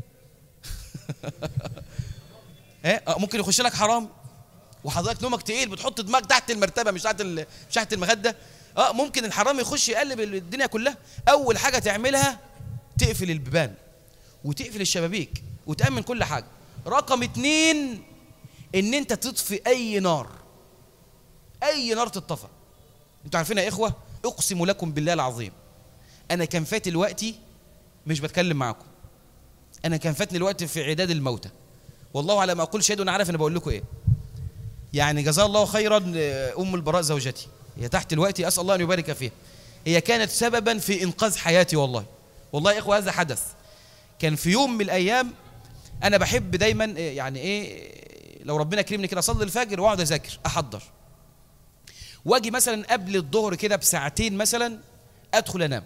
S1: ممكن يخش لك حرام، وحضرتك نومك تقيل بتحط دماغك تحت المرتبه مش تحت المخده، ممكن الحرام يخش يقلب الدنيا كلها. اول حاجه تعملها تقفل البيبان وتقفل الشبابيك وتأمن كل حاجه. رقم 2 ان انت تطفي اي نار تطفى. انتوا عارفين يا اخوه، اقسم لكم بالله العظيم، انا كان فاتي الوقت مش بتكلم معكم، انا كان فاتني الوقت في عداد الموتى، والله على ما اقول شهيد، وانا عارف انا بقول لكم ايه. يعني جزاها الله خيرا ام البراء زوجتي، هي تحت الوقت، اسال الله ان يبارك فيها، هي كانت سببا في انقاذ حياتي. والله يا اخوه هذا حدث. كان في يوم من الايام انا بحب دايما يعني لو ربنا كرمني كده اصلي الفجر واقعد اذاكر احضر، واجي مثلا قبل الظهر كده بساعتين مثلا ادخل انام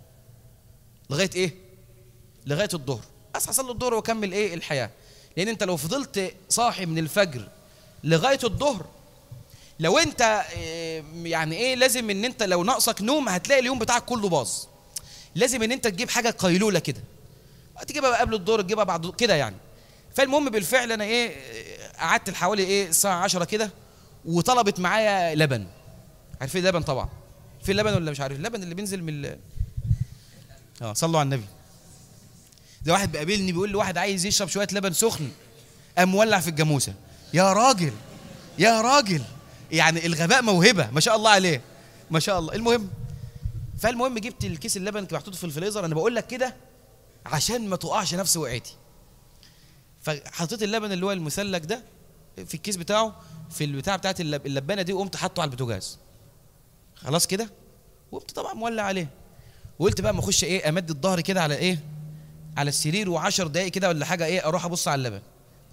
S1: لغايه الظهر، اصحى اصلي الظهر واكمل الحياه. لان انت لو فضلت صاحي من الفجر لغايه الظهر، لو انت يعني لازم ان انت لو ناقصك نوم هتلاقي اليوم بتاعك كله باظ. لازم ان انت تجيب حاجه قيلوله كده، تجيبها قبل الظهر تجيبها بعد كده يعني. فالمهم بالفعل انا قعدت حوالي ايه الساعه 10 كده، وطلبت معايا لبن. عارفين اللبن طبعا؟ في اللبن ولا مش عارف؟ اللبن اللي بينزل من صلوا على النبي. ده واحد بيقابلني بيقول لي واحد عايز يشرب شويه لبن سخن، قام مولع في الجاموسه. يا راجل يا راجل، يعني الغباء موهبه ما شاء الله عليه، ما شاء الله. فالمهم جبت الكيس اللبن اللي محطوط في الفريزر، انا بقول لك كده عشان ما تقعش نفس وقعتي. فحطيت اللبن اللي هو المسلك ده في الكيس بتاعه في البتاع بتاعت اللبانه دي، وقمت حاطه على البوتاجاز. خلاص كده، وقمت طبعا مولع عليه، وقلت بقى ما اخش ايه امد الظهر كده على ايه على السرير، و10 دقايق كده ولا حاجه ايه اروح ابص على اللبن.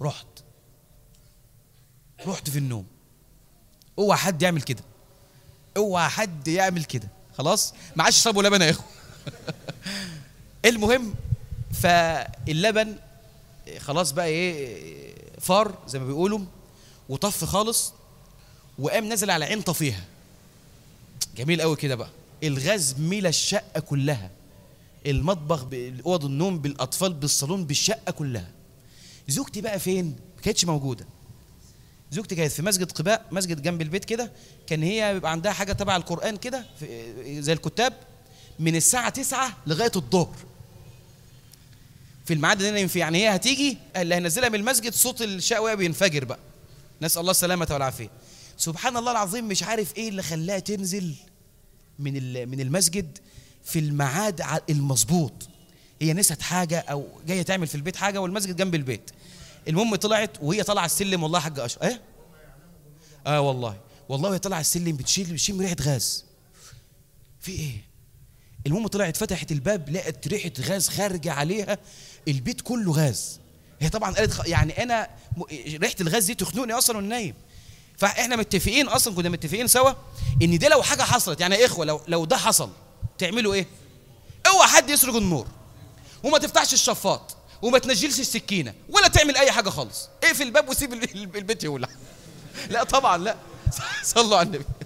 S1: رحت في النوم. اوعى حد يعمل كده، اوعى حد يعمل كده. خلاص ما عادش يشربوا لبن يا اخو. المهم فاللبن خلاص بقى ايه فار زي ما بيقولوا، وطف خالص، وقام نزل على عين طفيها. جميل قوي كده بقى، الغاز ملا الشقه كلها، المطبخ باوض النوم بالاطفال بالصالون بالشقه كلها. زوجتي بقى فين؟ ما كانتش موجوده. زوجتي كانت في مسجد قباء، مسجد جنب البيت كده، كان هي بيبقى عندها حاجه تبع القران كده زي الكتاب، من الساعه 9 لغايه الظهر في الميعاد اللي نايم فيه. يعني هي هتيجي اللي هينزلها من المسجد صوت الشقوى بينفجر بقى، نسال الله السلامه والعافيه. سبحان الله العظيم، مش عارف ايه اللي خلاها تنزل من المسجد في الميعاد المظبوط. هي نسيت حاجه او جايه تعمل في البيت حاجه، والمسجد جنب البيت. المهم طلعت، وهي طالعه السلم والله يا حاج اشرف والله وهي طالعه السلم بتشم ريحه غاز. في ايه؟ المهم طلعت فتحت الباب، لقت ريحه غاز خارجه عليها، البيت كله غاز. هي طبعا قالت يعني انا ريحه الغاز دي تخنقني اصلا وانا نايم. فاحنا متفقين اصلا، كنا متفقين سوا ان دي لو حاجه حصلت، يعني يا اخوه لو ده حصل تعملوا ايه؟ اوعى حد يسرق النور، وما تفتحش الشفاط، وما تنجلش السكينه، ولا تعمل اي حاجه خالص. اقفل الباب وسيب البيت يولع. لا طبعا لا، صلوا على النبي.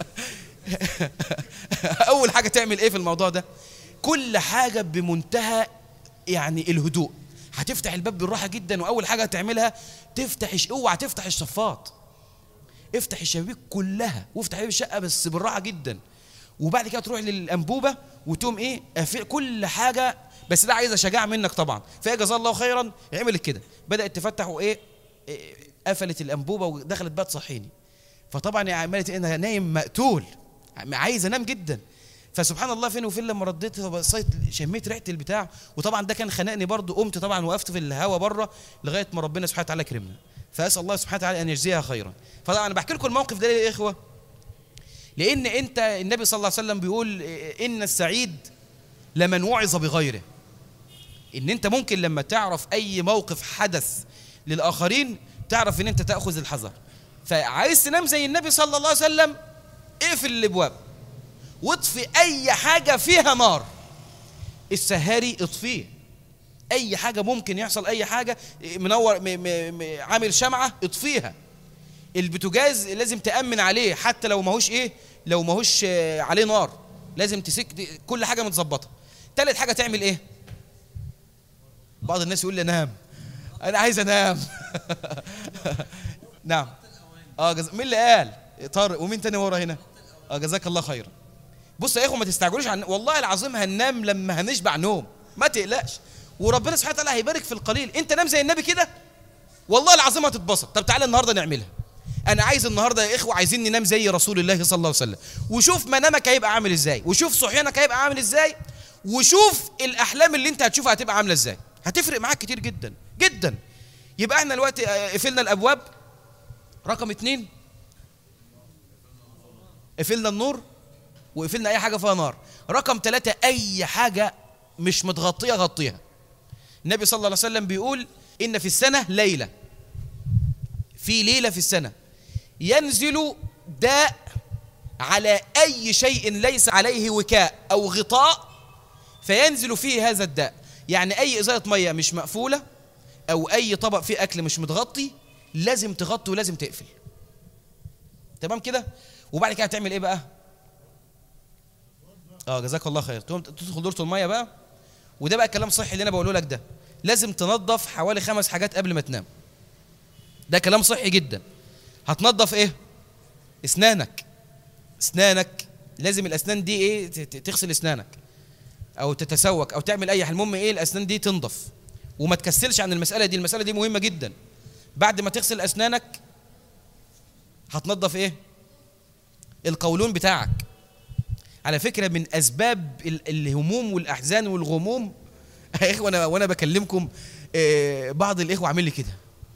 S1: اول حاجه تعمل ايه في الموضوع ده؟ كل حاجه بمنتهى يعني الهدوء. هتفتح الباب بالراحه جدا، واول حاجه هتعملها اوعى تفتح الشفاط، افتح الشبابيك كلها، وافتح باب الشقه بس بالراحه جدا. وبعد كده تروح للانبوبه وتقوم ايه كل حاجه، بس ده عايزه شجاعه منك طبعا. فهي جزاها الله خيرا عملت كده، بدات تفتح وايه قفلت الانبوبه ودخلت بقى تصحيني. فطبعا عملت انا نايم مقتول، عايز انام جدا. فسبحان الله فين وفين لما رديت بصيت شميت ريحه البتاع، وطبعا ده كان خنقني برضه. قمت طبعا وقفت في الهوا بره لغايه ما ربنا سبحانه وتعالى كرمنا. فاسال الله سبحانه وتعالى ان يجزيها خيرا. فطبعا انا بحكي لكم الموقف ده ليه يا اخوه؟ لان انت النبي صلى الله عليه وسلم بيقول ان السعيد لمن وعظ بغيره. ان انت ممكن لما تعرف اي موقف حدث للاخرين تعرف ان انت تاخذ الحذر. فعايز تنام زي النبي صلى الله عليه وسلم، اقفل الابواب واطفي اي حاجه فيها نار. السهاري اطفيه، اي حاجه ممكن يحصل، اي حاجه منور عامل شمعه اطفيها. البوتاجاز لازم تامن عليه حتى لو ماهوش عليه نار، لازم تسك كل حاجه متظبطه. ثالث حاجه تعمل ايه؟ بعض الناس يقول لي انام، انا عايز انام. نعم مين اللي قال؟ طارق. ومين تاني ورا هنا؟ جزاك الله خيرا. بص يا اخو ما تستعجلوش والله العظيم هننام لما هنشبع نوم، ما تقلقش، وربنا سبحانه وتعالى هيبارك في القليل. انت نام زي النبي كده والله العظيم هتتبسط. طب تعالى النهارده نعملها. انا عايز النهارده يا اخوه عايزين ننام زي رسول الله صلى الله عليه وسلم، وشوف منامك هيبقى عامل ازاي، وشوف صحيانك هيبقى عامل ازاي، وشوف الاحلام اللي انت هتشوفها هتبقى عامله ازاي. هتفرق معاك كتير جدا جدا. يبقى احنا دلوقتي قفلنا الابواب. رقم 2 قفلنا النور وقفلنا اي حاجه فيها نار. رقم 3 اي حاجه مش متغطيه غطيها. النبي صلى الله عليه وسلم بيقول ان في السنه ليله، في ليله في السنه ينزل داء على اي شيء ليس عليه وكاء او غطاء، فينزل فيه هذا الداء. يعني اي ازازه ميه مش مقفوله او اي طبق فيه اكل مش متغطي لازم تغطي ولازم تقفل. تمام كده؟ وبعد كده هتعمل ايه بقى؟ جزاك الله خير. تدخل دورة الميه بقى، وده بقى الكلام صحي اللي انا بقوله لك ده. لازم تنظف حوالي 5 حاجات قبل ما تنام. ده كلام صحي جدا. هتنظف ايه؟ اسنانك. اسنانك لازم الاسنان دي ايه، تغسل اسنانك او تتسوك او تعمل اي حاجه، المهم ايه الاسنان دي تنضف وما تكسلش عن المساله دي. المساله دي مهمه جدا. بعد ما تغسل اسنانك هتنظف ايه؟ القولون بتاعك. على فكره من اسباب الهموم والاحزان والغموم يا اخوه، وانا بكلمكم بعض الاخوه عامل لي كده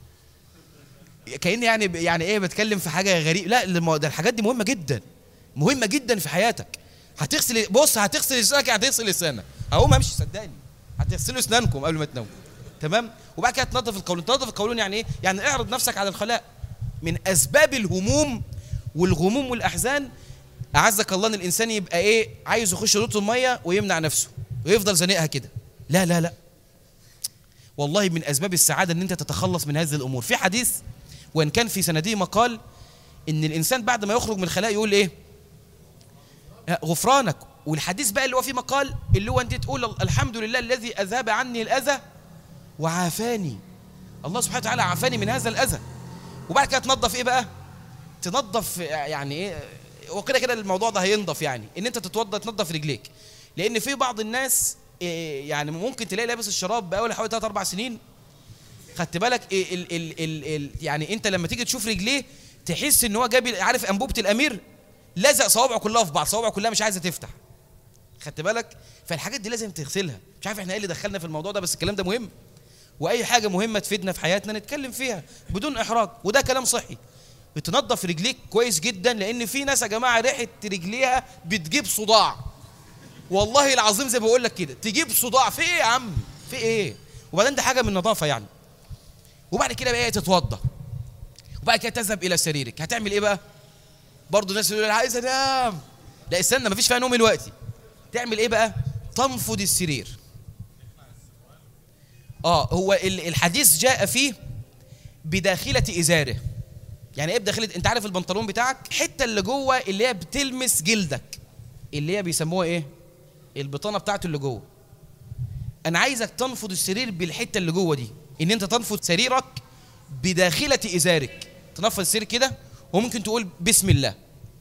S1: كأني يعني ايه بتكلم في حاجه غريبه. لا ده الحاجات دي مهمه جدا، مهمه جدا في حياتك. هتغسل، بص هتغسل لسانك، هتغسل لسانك، هقوم امشي صدقني، هتغسلوا اسنانكم قبل ما تناموا، تمام؟ وبعد كده تنظف القولون. تنظف القولون يعني ايه؟ يعني اعرض نفسك على الخلاء. من اسباب الهموم والغموم والاحزان اعزك الله ان الانسان يبقى ايه، عايز يخش دوره الميه ويمنع نفسه ويفضل زنقها كده. لا لا لا، والله من اسباب السعاده ان انت تتخلص من هذه الامور. في حديث وان كان في سنده مقال ان الانسان بعد ما يخرج من الخلاء يقول ايه؟ غفرانك. والحديث بقى اللي هو فيه مقال اللي هو انت تقول الحمد لله الذي اذهب عني الاذى وعافاني. الله سبحانه وتعالى عافاني من هذا الاذى. وبعد كده تنظف ايه بقى؟ تنظف يعني ايه، وكده كده الموضوع ده هينضف، يعني ان انت تتوضى تنظف رجليك. لان في بعض الناس يعني ممكن تلاقي لابس الشراب بقى حوالي 3 4 سنين، خدت بالك يعني انت لما تيجي تشوف رجليه تحس ان هو جاب، عارف انبوبه الامير، لزق صوابعه كلها في بعض، صوابعه كلها مش عايزه تفتح، خدت بالك؟ فالحاجات دي لازم تغسلها. مش عارف احنا ايه اللي دخلنا في الموضوع ده، بس الكلام ده مهم، واي حاجه مهمه تفيدنا في حياتنا نتكلم فيها بدون احراج، وده كلام صحي. بتنظف رجليك كويس جدا، لان في ناس يا جماعه ريحه رجليها بتجيب صداع، والله العظيم زي ما بقول لك كده تجيب صداع. في ايه يا عم؟ في ايه؟ وبعدين ده حاجه من النظافه يعني. وبعد كده بقى تتوضى، وبعد كده تذهب الى سريرك. هتعمل ايه بقى؟ برضه الناس يقولوا انا عايز انام. لا استنى، مفيش فيها نوم دلوقتي. تعمل ايه بقى؟ تنفض السرير. هو الحديث جاء فيه بداخله ازاره. يعني ايه بداخله؟ انت عارف البنطلون بتاعك الحته اللي جوه اللي هي بتلمس جلدك، اللي هي بيسموها ايه؟ البطانه بتاعته اللي جوه. انا عايزك تنفض السرير بالحته اللي جوه دي، ان انت تنفض سريرك بداخله ازارك. تنفض السرير كده، وممكن تقول بسم الله،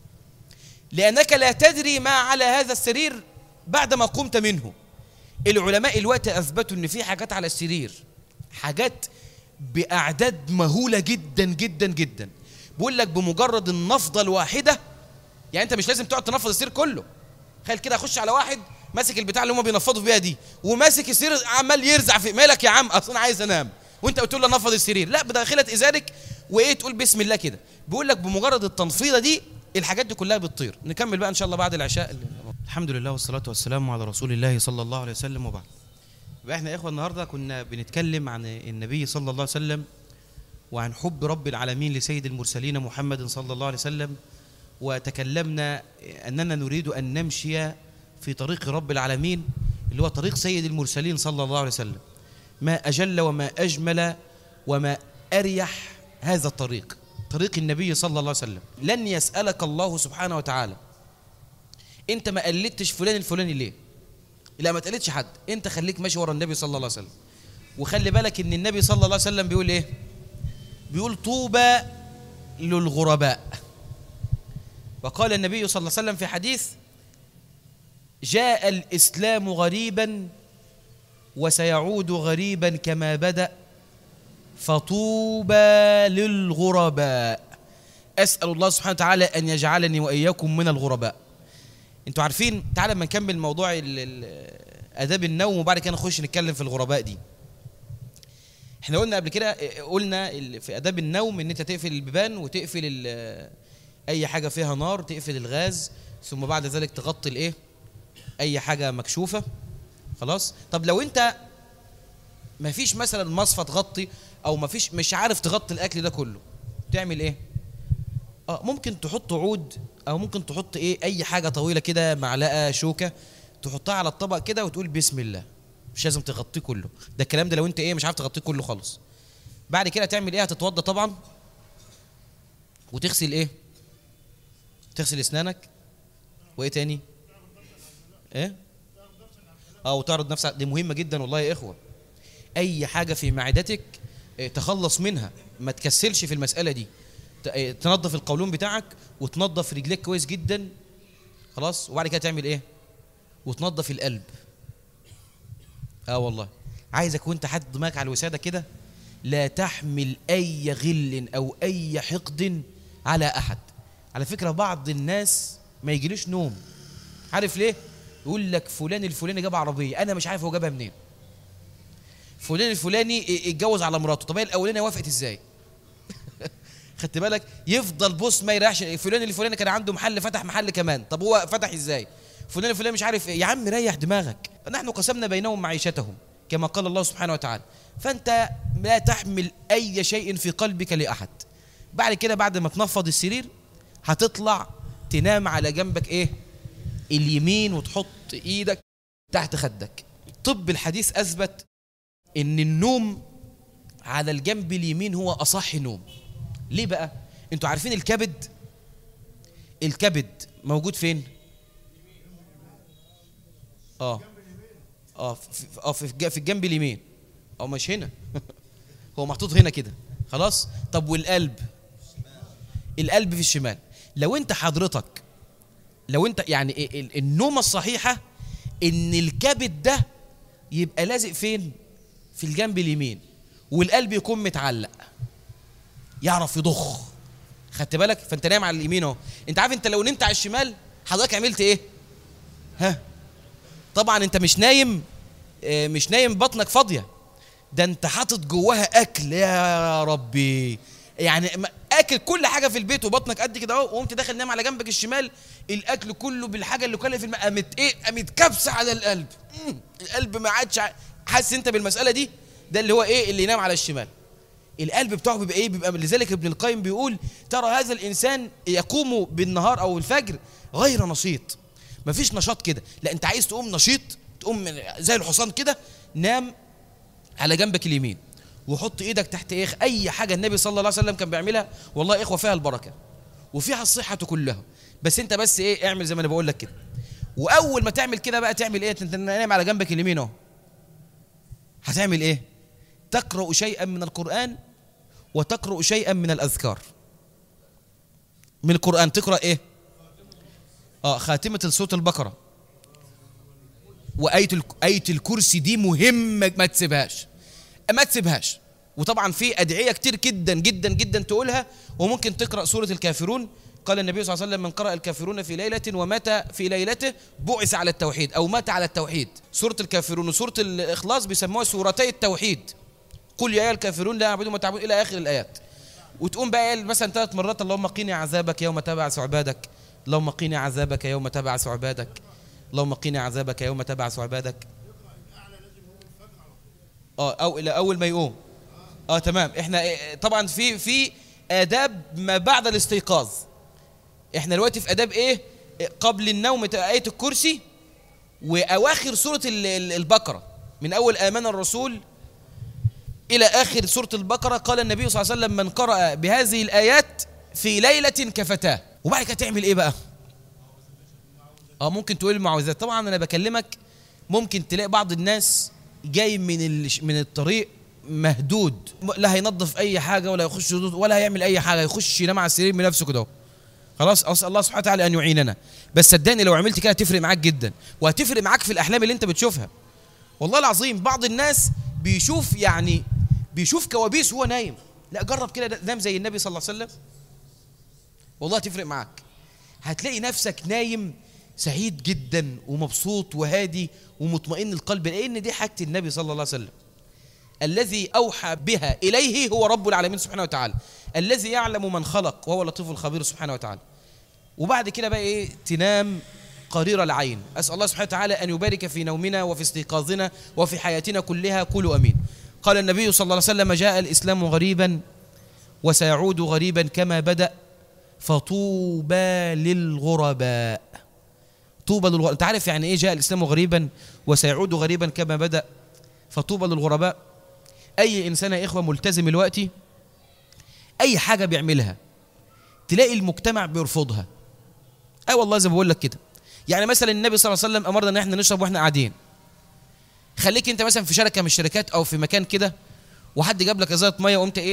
S1: لانك لا تدري ما على هذا السرير بعد ما قمت منه. العلماء الوقت اثبتوا ان في حاجات على السرير، حاجات باعداد مهوله جدا جدا جدا. بقول لك بمجرد النفضه الواحده، يعني انت مش لازم تقعد تنفض السرير كله. تخيل كده اخش على واحد ماسك البتاع اللي هم بينفضوا بيها دي، وماسك السرير عمال يرزع في مالك يا عم، اصلا عايز انام، وانت بتقول له نفض السرير. لا، بداخله ازارك وايه، تقول بسم الله كده. بيقول لك بمجرد التنفيضه دي الحاجات دي كلها بتطير. نكمل بقى ان شاء الله بعد العشاء. الحمد لله والصلاه والسلام على رسول الله صلى الله عليه وسلم، وبعد. يبقى احنا يا اخوه النهارده كنا بنتكلم عن النبي صلى الله عليه وسلم، وعن حب رب العالمين لسيد المرسلين محمد صلى الله عليه وسلم. وتكلمنا اننا نريد ان نمشي في طريق رب العالمين اللي هو طريق سيد المرسلين صلى الله عليه وسلم. ما أجل وما أجمل وما أريح هذا الطريق، طريق النبي صلى الله عليه وسلم. لن يسألك الله سبحانه وتعالى أنت ما قلدتش فلان الفلاني ليه؟ لا، ما تقلدش حد، أنت خليك ماشي ورا النبي صلى الله عليه وسلم. وخلي بالك إن النبي صلى الله عليه وسلم بيقول إيه؟ بيقول طوبى للغرباء. وقال النبي صلى الله عليه وسلم في حديث: جاء الإسلام غريبا وسيعود غريبا كما بدأ فطوبى للغرباء. أسأل الله سبحانه وتعالى أن يجعلني وإياكم من الغرباء. انتوا عارفين، تعالى ما نكمل موضوع آداب النوم وبعد كده نخش نتكلم في الغرباء دي. احنا قلنا قبل كده، قلنا في آداب النوم ان انت تقفل البيبان وتقفل اي حاجة فيها نار، تقفل الغاز، ثم بعد ذلك تغطي الايه، اي حاجة مكشوفة. خلاص. طب لو انت ما فيش مثلا مصفى تغطي، او ما فيش، مش عارف تغطي الاكل ده كله، تعمل ايه؟ ممكن تحط عود، او ممكن تحط ايه، اي حاجة طويلة كده، معلقة، شوكة، تحطها على الطبق كده وتقول بسم الله. مش لازم تغطيه كله، ده الكلام ده لو انت ايه مش عارف تغطيه كله خالص. بعد كده تعمل ايه؟ هتتوضى طبعا، وتغسل ايه؟ تغسل اسنانك، وايه تاني؟ ايه؟ وتعرض نفسك. دي مهمة جدا والله يا اخوة. اي حاجة في معدتك تخلص منها، ما تكسلش في المسألة دي، تنظف القولون بتاعك وتنظف رجليك كويس جدا، خلاص. وبعد كده تعمل ايه؟ وتنظف القلب. والله عايزك وانت حاطط دماغك على الوسادة كده لا تحمل اي غل او اي حقد على احد. على فكرة بعض الناس ما يجيلوش نوم، عارف ليه؟ يقول لك فلان الفلاني جاب عربية، انا مش عارف هو جابها منين. فلان الفلاني اتجوز على مراته، طب هي الاولانيه وافقت ازاي؟ خدت بالك؟ يفضل بص ما يريحش. فلان الفلاني كان عنده محل فتح محل كمان، طب هو فتح ازاي؟ فلان الفلاني مش عارف ايه. يا عم ريح دماغك، نحن قسمنا بينهم معيشتهم كما قال الله سبحانه وتعالى. فانت لا تحمل اي شيء في قلبك لاحد. بعد كده بعد ما تنفض السرير هتطلع تنام على جنبك ايه؟ اليمين، وتحط ايدك تحت خدك. طب الحديث اثبت ان النوم على الجنب اليمين هو اصح نوم. ليه بقى؟ انتوا عارفين الكبد موجود فين؟ في الجنب اليمين، مش هنا. هو محطوط هنا كده، خلاص. طب والقلب؟ القلب في الشمال. لو انت يعني النومه الصحيحه ان الكبد ده يبقى لازق فين؟ في الجنب اليمين، والقلب يكون متعلق يعرف يضخ. خدت بالك؟ فانت نايم على اليمين اهو. انت عارف انت لو نمت على الشمال حضرتك عملت ايه؟ طبعا انت مش نايم بطنك فاضيه، ده انت حاطط جواها اكل يا ربي، يعني اكل كل حاجه في البيت وبطنك قد كده اهو، وقمت داخل نام على جنبك الشمال، الاكل كله بالحاجه اللي كلها في الماء قامت كبسه على القلب. القلب ما عادش حاسس انت بالمساله دي. ده اللي هو ايه؟ اللي ينام على الشمال القلب بتاعه بيبقى ايه؟ بيبقى. لذلك ابن القيم بيقول ترى هذا الانسان يقوم بالنهار او الفجر غير نشيط، مفيش نشاط كده. لا انت عايز تقوم نشيط، تقوم زي الحصان كده، نام على جنبك اليمين وحط ايدك تحت اي حاجه النبي صلى الله عليه وسلم كان بيعملها. والله يا اخوه فيها البركه وفيها الصحه كلها، بس انت بس اعمل زي ما انا بقول لك كده. واول ما تعمل كده بقى تعمل ايه؟ انت نايم على جنبك اليمين اهو، هتعمل ايه؟ تقرأ شيئا من القرآن وتقرأ شيئا من الأذكار. من القرآن تقرأ ايه؟ خاتمة سورة البقرة وآية الكرسي دي مهمة، ما تسيبهاش. وطبعا في أدعية كتير جدا جدا جدا تقولها. وممكن تقرأ سورة الكافرون. قال النبي صلى الله عليه وسلم من قرأ الكافرون في ليلة ومات في ليلته بعث على التوحيد أو مات على التوحيد. سورة الكافرون وسورة الإخلاص بيسموها سورتي التوحيد. قل يا الكافرون لا أعبد ما تعبدون إلى آخر الآيات. وتقوم بقى مثلا 3 مرات اللهم قيني عذابك يوم تبعث عبادك، اللهم قيني عذابك يوم تبعث عبادك، اللهم قيني عذابك يوم تبعث عبادك. أو إلى أول ما يقوم. تمام. إحنا طبعا في آداب ما بعد الاستيقاظ. إحنا دلوقتي في آداب إيه؟ قبل النوم آية الكرسي وأواخر سورة البقرة، من أول آمن الرسول إلى آخر سورة البقرة. قال النبي صلى الله عليه وسلم من قرأ بهذه الآيات في ليلة كفتاه. وبعد كده تعمل إيه بقى؟ ممكن تقول المعوذات. طبعا أنا بكلمك ممكن تلاقي بعض الناس جاي من الطريق مهدود، لا هينظف أي حاجة ولا يخش ولا هيعمل أي حاجة، يخش ينام على السرير بنفسه كده. خلاص، أسأل الله سبحانه وتعالى أن يعيننا. بس صدقني لو عملت كده هتفرق معاك جدا، وهتفرق معاك في الأحلام اللي أنت بتشوفها. والله العظيم بعض الناس بيشوف كوابيس وهو نايم. لا جرب كده، نام زي النبي صلى الله عليه وسلم، والله هتفرق معاك. هتلاقي نفسك نايم سعيد جدا ومبسوط وهادي ومطمئن القلب، لأن دي حاجة النبي صلى الله عليه وسلم. الذي أوحى بها إليه هو رب العالمين سبحانه وتعالى، الذي يعلم من خلق وهو اللطيف الخبير سبحانه وتعالى. وبعد كده بقى تنام قرير العين. أسأل الله سبحانه وتعالى أن يبارك في نومنا وفي استيقاظنا وفي حياتنا كلها. قولوا أمين. قال النبي صلى الله عليه وسلم جاء الإسلام غريبا وسيعود غريبا كما بدأ فطوبى للغرباء. طوبى للغرباء. أنت عارف يعني إيه جاء الإسلام غريبا وسيعود غريبا كما بدأ فطوبى للغرباء؟ أي إنسان يا إخوة ملتزم الوقت أي حاجة بيعملها تلاقي المجتمع بيرفضها. والله زي ما بقول لك كده. يعني مثلا النبي صلى الله عليه وسلم أمرنا إن احنا نشرب وإحنا قاعدين. خليك أنت مثلا في شركة من الشركات أو في مكان كده وحد جاب لك ازازة مية وقمت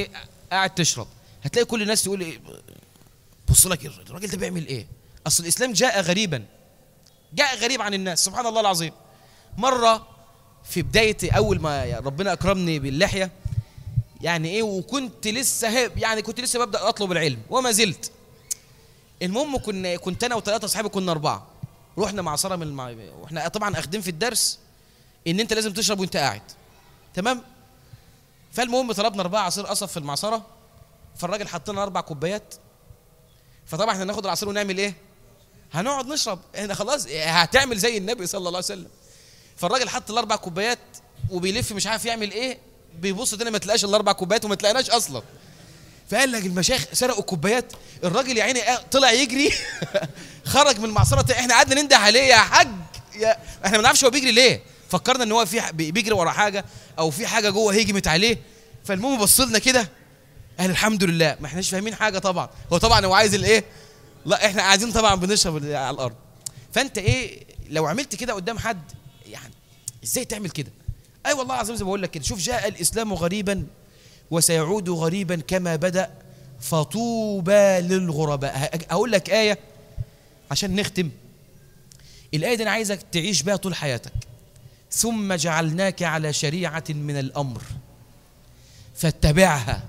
S1: قاعد تشرب، هتلاقي كل الناس تقول ايه، بص لك الراجل ده بيعمل ايه. اصل الاسلام جاء غريبا، جاء غريب عن الناس، سبحان الله العظيم. مره في بدايه اول ما ربنا اكرمني باللحيه يعني ايه، وكنت لسه يعني كنت لسه ببدا اطلب العلم وما زلت. المهم كنت انا وثلاثه اصحابي، كنا 4، رحنا معصره واحنا طبعا اخدين في الدرس ان انت لازم تشرب وانت قاعد، تمام. فالمهم طلبنا 4 عصير قصب في المعصره، فالراجل حط لنا 4 كوبايات. فطبعا احنا ناخد العصير ونعمل ايه؟ هنقعد نشرب، احنا خلاص هتعمل زي النبي صلى الله عليه وسلم. فالراجل حط ال4 كوبايات وبيلف مش عارف يعمل ايه، بيبص تاني ما تلاقاش ال4 كوبايات وما تلاقيناش اصلا. فقال لك المشايخ سرقوا الكوبايات. الراجل يا عيني طلع يجري خرج من المعصره. احنا قعدنا ننده عليه يا حاج، احنا ما نعرفش هو بيجري ليه، فكرنا ان هو بيجري ورا حاجه او في حاجه جوه هيجمت عليه. فالمهم بص لنا كده قال الحمد لله، ما احناش فاهمين حاجه طبعا. هو عايز الايه؟ لا احنا قاعدين طبعا بنشرب على الارض. فانت ايه لو عملت كده قدام حد، يعني ازاي تعمل كده؟ اي والله العظيم زي ما بقول لك كده. شوف، جاء الاسلام غريبا وسيعود غريبا كما بدأ، فطوبى للغرباء. اقول لك ايه عشان نختم. الايه دي انا عايزك تعيش بها طول حياتك. ثم جعلناك على شريعه من الامر فاتبعها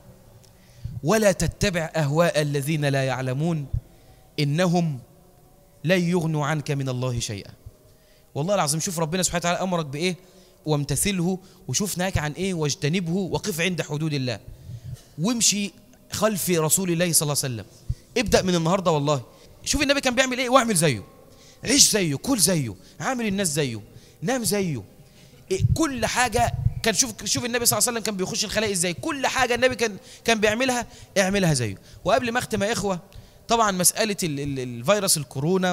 S1: ولا تتبع اهواء الذين لا يعلمون انهم لن يغنوا عنك من الله شيئا. والله العظيم شوف ربنا سبحانه وتعالى امرك بايه وامتثله، وشوف نهاك عن ايه واجتنبه، وقف عند حدود الله، وامشي خلف رسول الله صلى الله عليه وسلم. ابدأ من النهارده والله. شوف النبي كان بيعمل ايه واعمل زيه، عيش زيه، كل زيه، عامل الناس زيه، نام زيه. كل حاجه كان شوف النبي صلى الله عليه وسلم كان بيخش الخلاء ازاي، كل حاجه النبي كان بيعملها اعملها زيه. وقبل ما اختم يا اخوه، طبعا مساله الفيروس الكورونا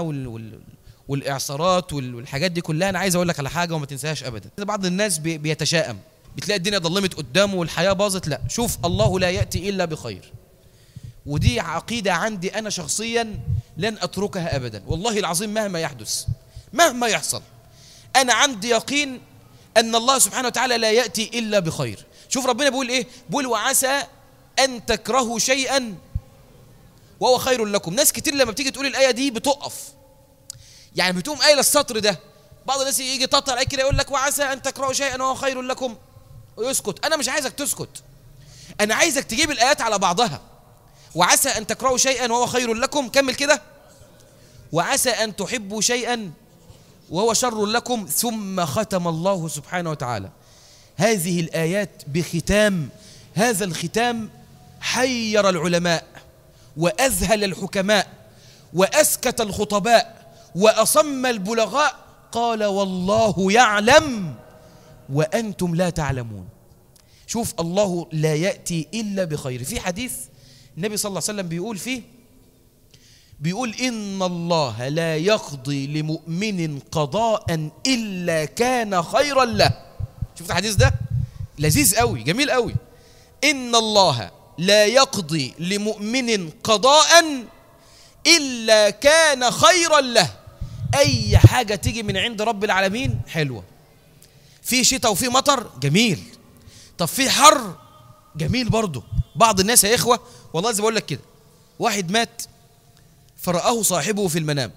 S1: والاعصارات والحاجات دي كلها، انا عايز اقول لك على حاجه وما تنساهاش ابدا. بعض الناس بيتشائم، بتلاقي الدنيا ضلمت قدامه والحياه باظت. لا، شوف الله لا ياتي الا بخير، ودي عقيده عندي انا شخصيا لن اتركها ابدا والله العظيم مهما يحدث مهما يحصل. انا عندي يقين ان الله سبحانه وتعالى لا ياتي الا بخير. شوف ربنا بيقول ايه، بيقول وعسى ان تكرهوا شيئا وهو خير لكم. ناس كتير لما بتيجي تقول الايه دي بتقف، يعني بتقوم قايله السطر ده. بعض الناس يجي تطلع عليك كده يقول لك وعسى ان تكرهوا شيئا وهو خير لكم ويسكت. انا مش عايزك تسكت، انا عايزك تجيب الايات على بعضها. وعسى ان تكرهوا شيئا وهو خير لكم، كمل كده، وعسى ان تحبوا شيئا وهو شر لكم. ثم ختم الله سبحانه وتعالى هذه الآيات بختام، هذا الختام حير العلماء وأذهل الحكماء وأسكت الخطباء وأصم البلغاء. قال والله يعلم وأنتم لا تعلمون. شوف، الله لا يأتي إلا بخير. في حديث النبي صلى الله عليه وسلم بيقول فيه، بيقول إن الله لا يقضي لمؤمن قضاء إلا كان خيرا له. شفت الحديث ده لذيذ قوي، جميل قوي. إن الله لا يقضي لمؤمن قضاء إلا كان خيرا له. أي حاجة تيجي من عند رب العالمين حلوة. في شتاء وفي مطر جميل، طب في حر جميل برضه. بعض الناس يا إخوة والله زي بقول لك كده، واحد مات فرآه صاحبه في المنام.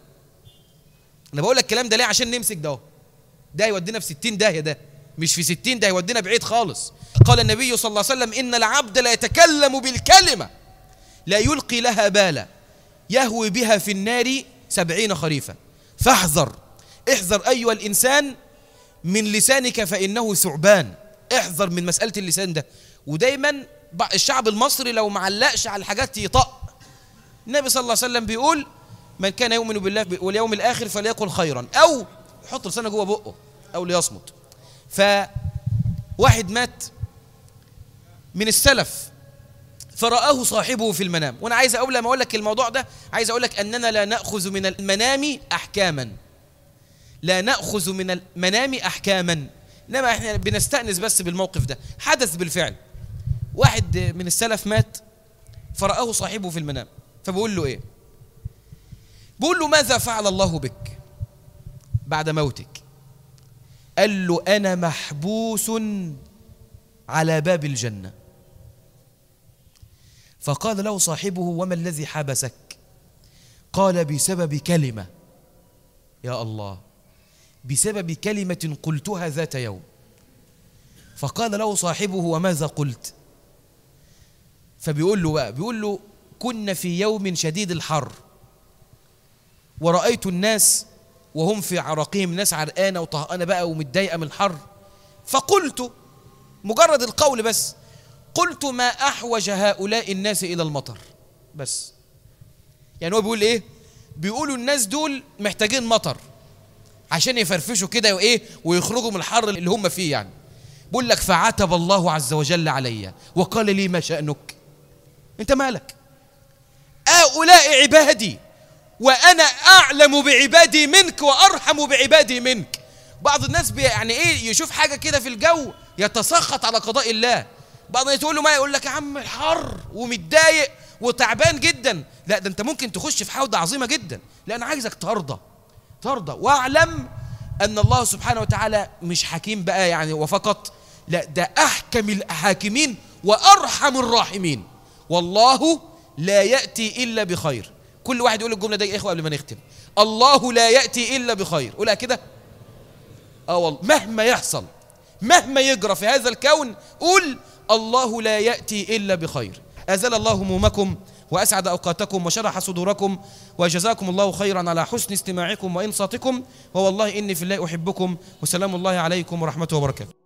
S1: أنا بقول لك الكلام ده ليه؟ عشان نمسك ده يودينا في 60 داهية، ده مش في 60، ده يودينا بعيد خالص. قال النبي صلى الله عليه وسلم إن العبد لا يتكلم بالكلمة لا يلقي لها بالا يهوي بها في النار 70 خريفا. فاحذر، احذر أيها الإنسان من لسانك فإنه ثعبان. احذر من مسألة اللسان ده. ودايما الشعب المصري لو معلقش على الحاجات يطق. النبي صلى الله عليه وسلم بيقول من كان يؤمن بالله واليوم الآخر فليقل خيرا أو يحط لسانه جوه بقه أو ليصمت. فواحد مات من السلف فرآه صاحبه في المنام. وأنا عايز أقول لما أقول لك الموضوع ده، عايز أقول لك أننا لا نأخذ من المنام أحكاما، لا نأخذ من المنام أحكاما، إنما إحنا بنستأنس بس بالموقف ده. حدث بالفعل، واحد من السلف مات فرآه صاحبه في المنام، فبقول له إيه؟ بقول له ماذا فعل الله بك بعد موتك؟ قال له أنا محبوس على باب الجنة. فقال له صاحبه: وما الذي حبسك؟ قال: بسبب كلمة. يا الله، بسبب كلمة قلتها ذات يوم. فقال له صاحبه: وماذا قلت؟ فبيقول له بقى، بيقول له: كنا في يوم شديد الحر، ورأيت الناس وهم في عرقهم، ناس عرقانة وطهقانة بقى ومتضايقة من الحر، فقلت، مجرد القول بس، قلت: ما أحوج هؤلاء الناس إلى المطر. بس يعني هو بيقول إيه؟ بيقولوا الناس دول محتاجين مطر عشان يفرفشوا كده وإيه ويخرجوا من الحر اللي هم فيه. يعني بيقول لك: فعتب الله عز وجل علي وقال لي: ما شأنك؟ أنت مالك؟ هؤلاء عبادي وأنا أعلم بعبادي منك وأرحم بعبادي منك. بعض الناس يعني إيه يشوف حاجة كده في الجو يتسخط على قضاء الله. بعض الناس تقول له: ما يقول لك: يا عم الحر ومتضايق وتعبان جدا. لا، ده أنت ممكن تخش في حوضة عظيمة جدا. لا، أنا عايزك ترضى واعلم أن الله سبحانه وتعالى مش حكيم بقى يعني وفقط، لا، ده أحكم الحاكمين وأرحم الراحمين. والله لا يأتي إلا بخير. كل واحد يقول الجملة دي يا إخوة قبل ما نختم: الله لا يأتي إلا بخير. قولها كده. والله مهما يحصل، مهما يجرى في هذا الكون، قول: الله لا يأتي إلا بخير. أزال الله همومكم وأسعد أوقاتكم وشرح صدوركم، وجزاكم الله خيرا على حسن استماعكم وإنصاتكم، ووالله إني في الله أحبكم، وسلام الله عليكم ورحمته وبركاته.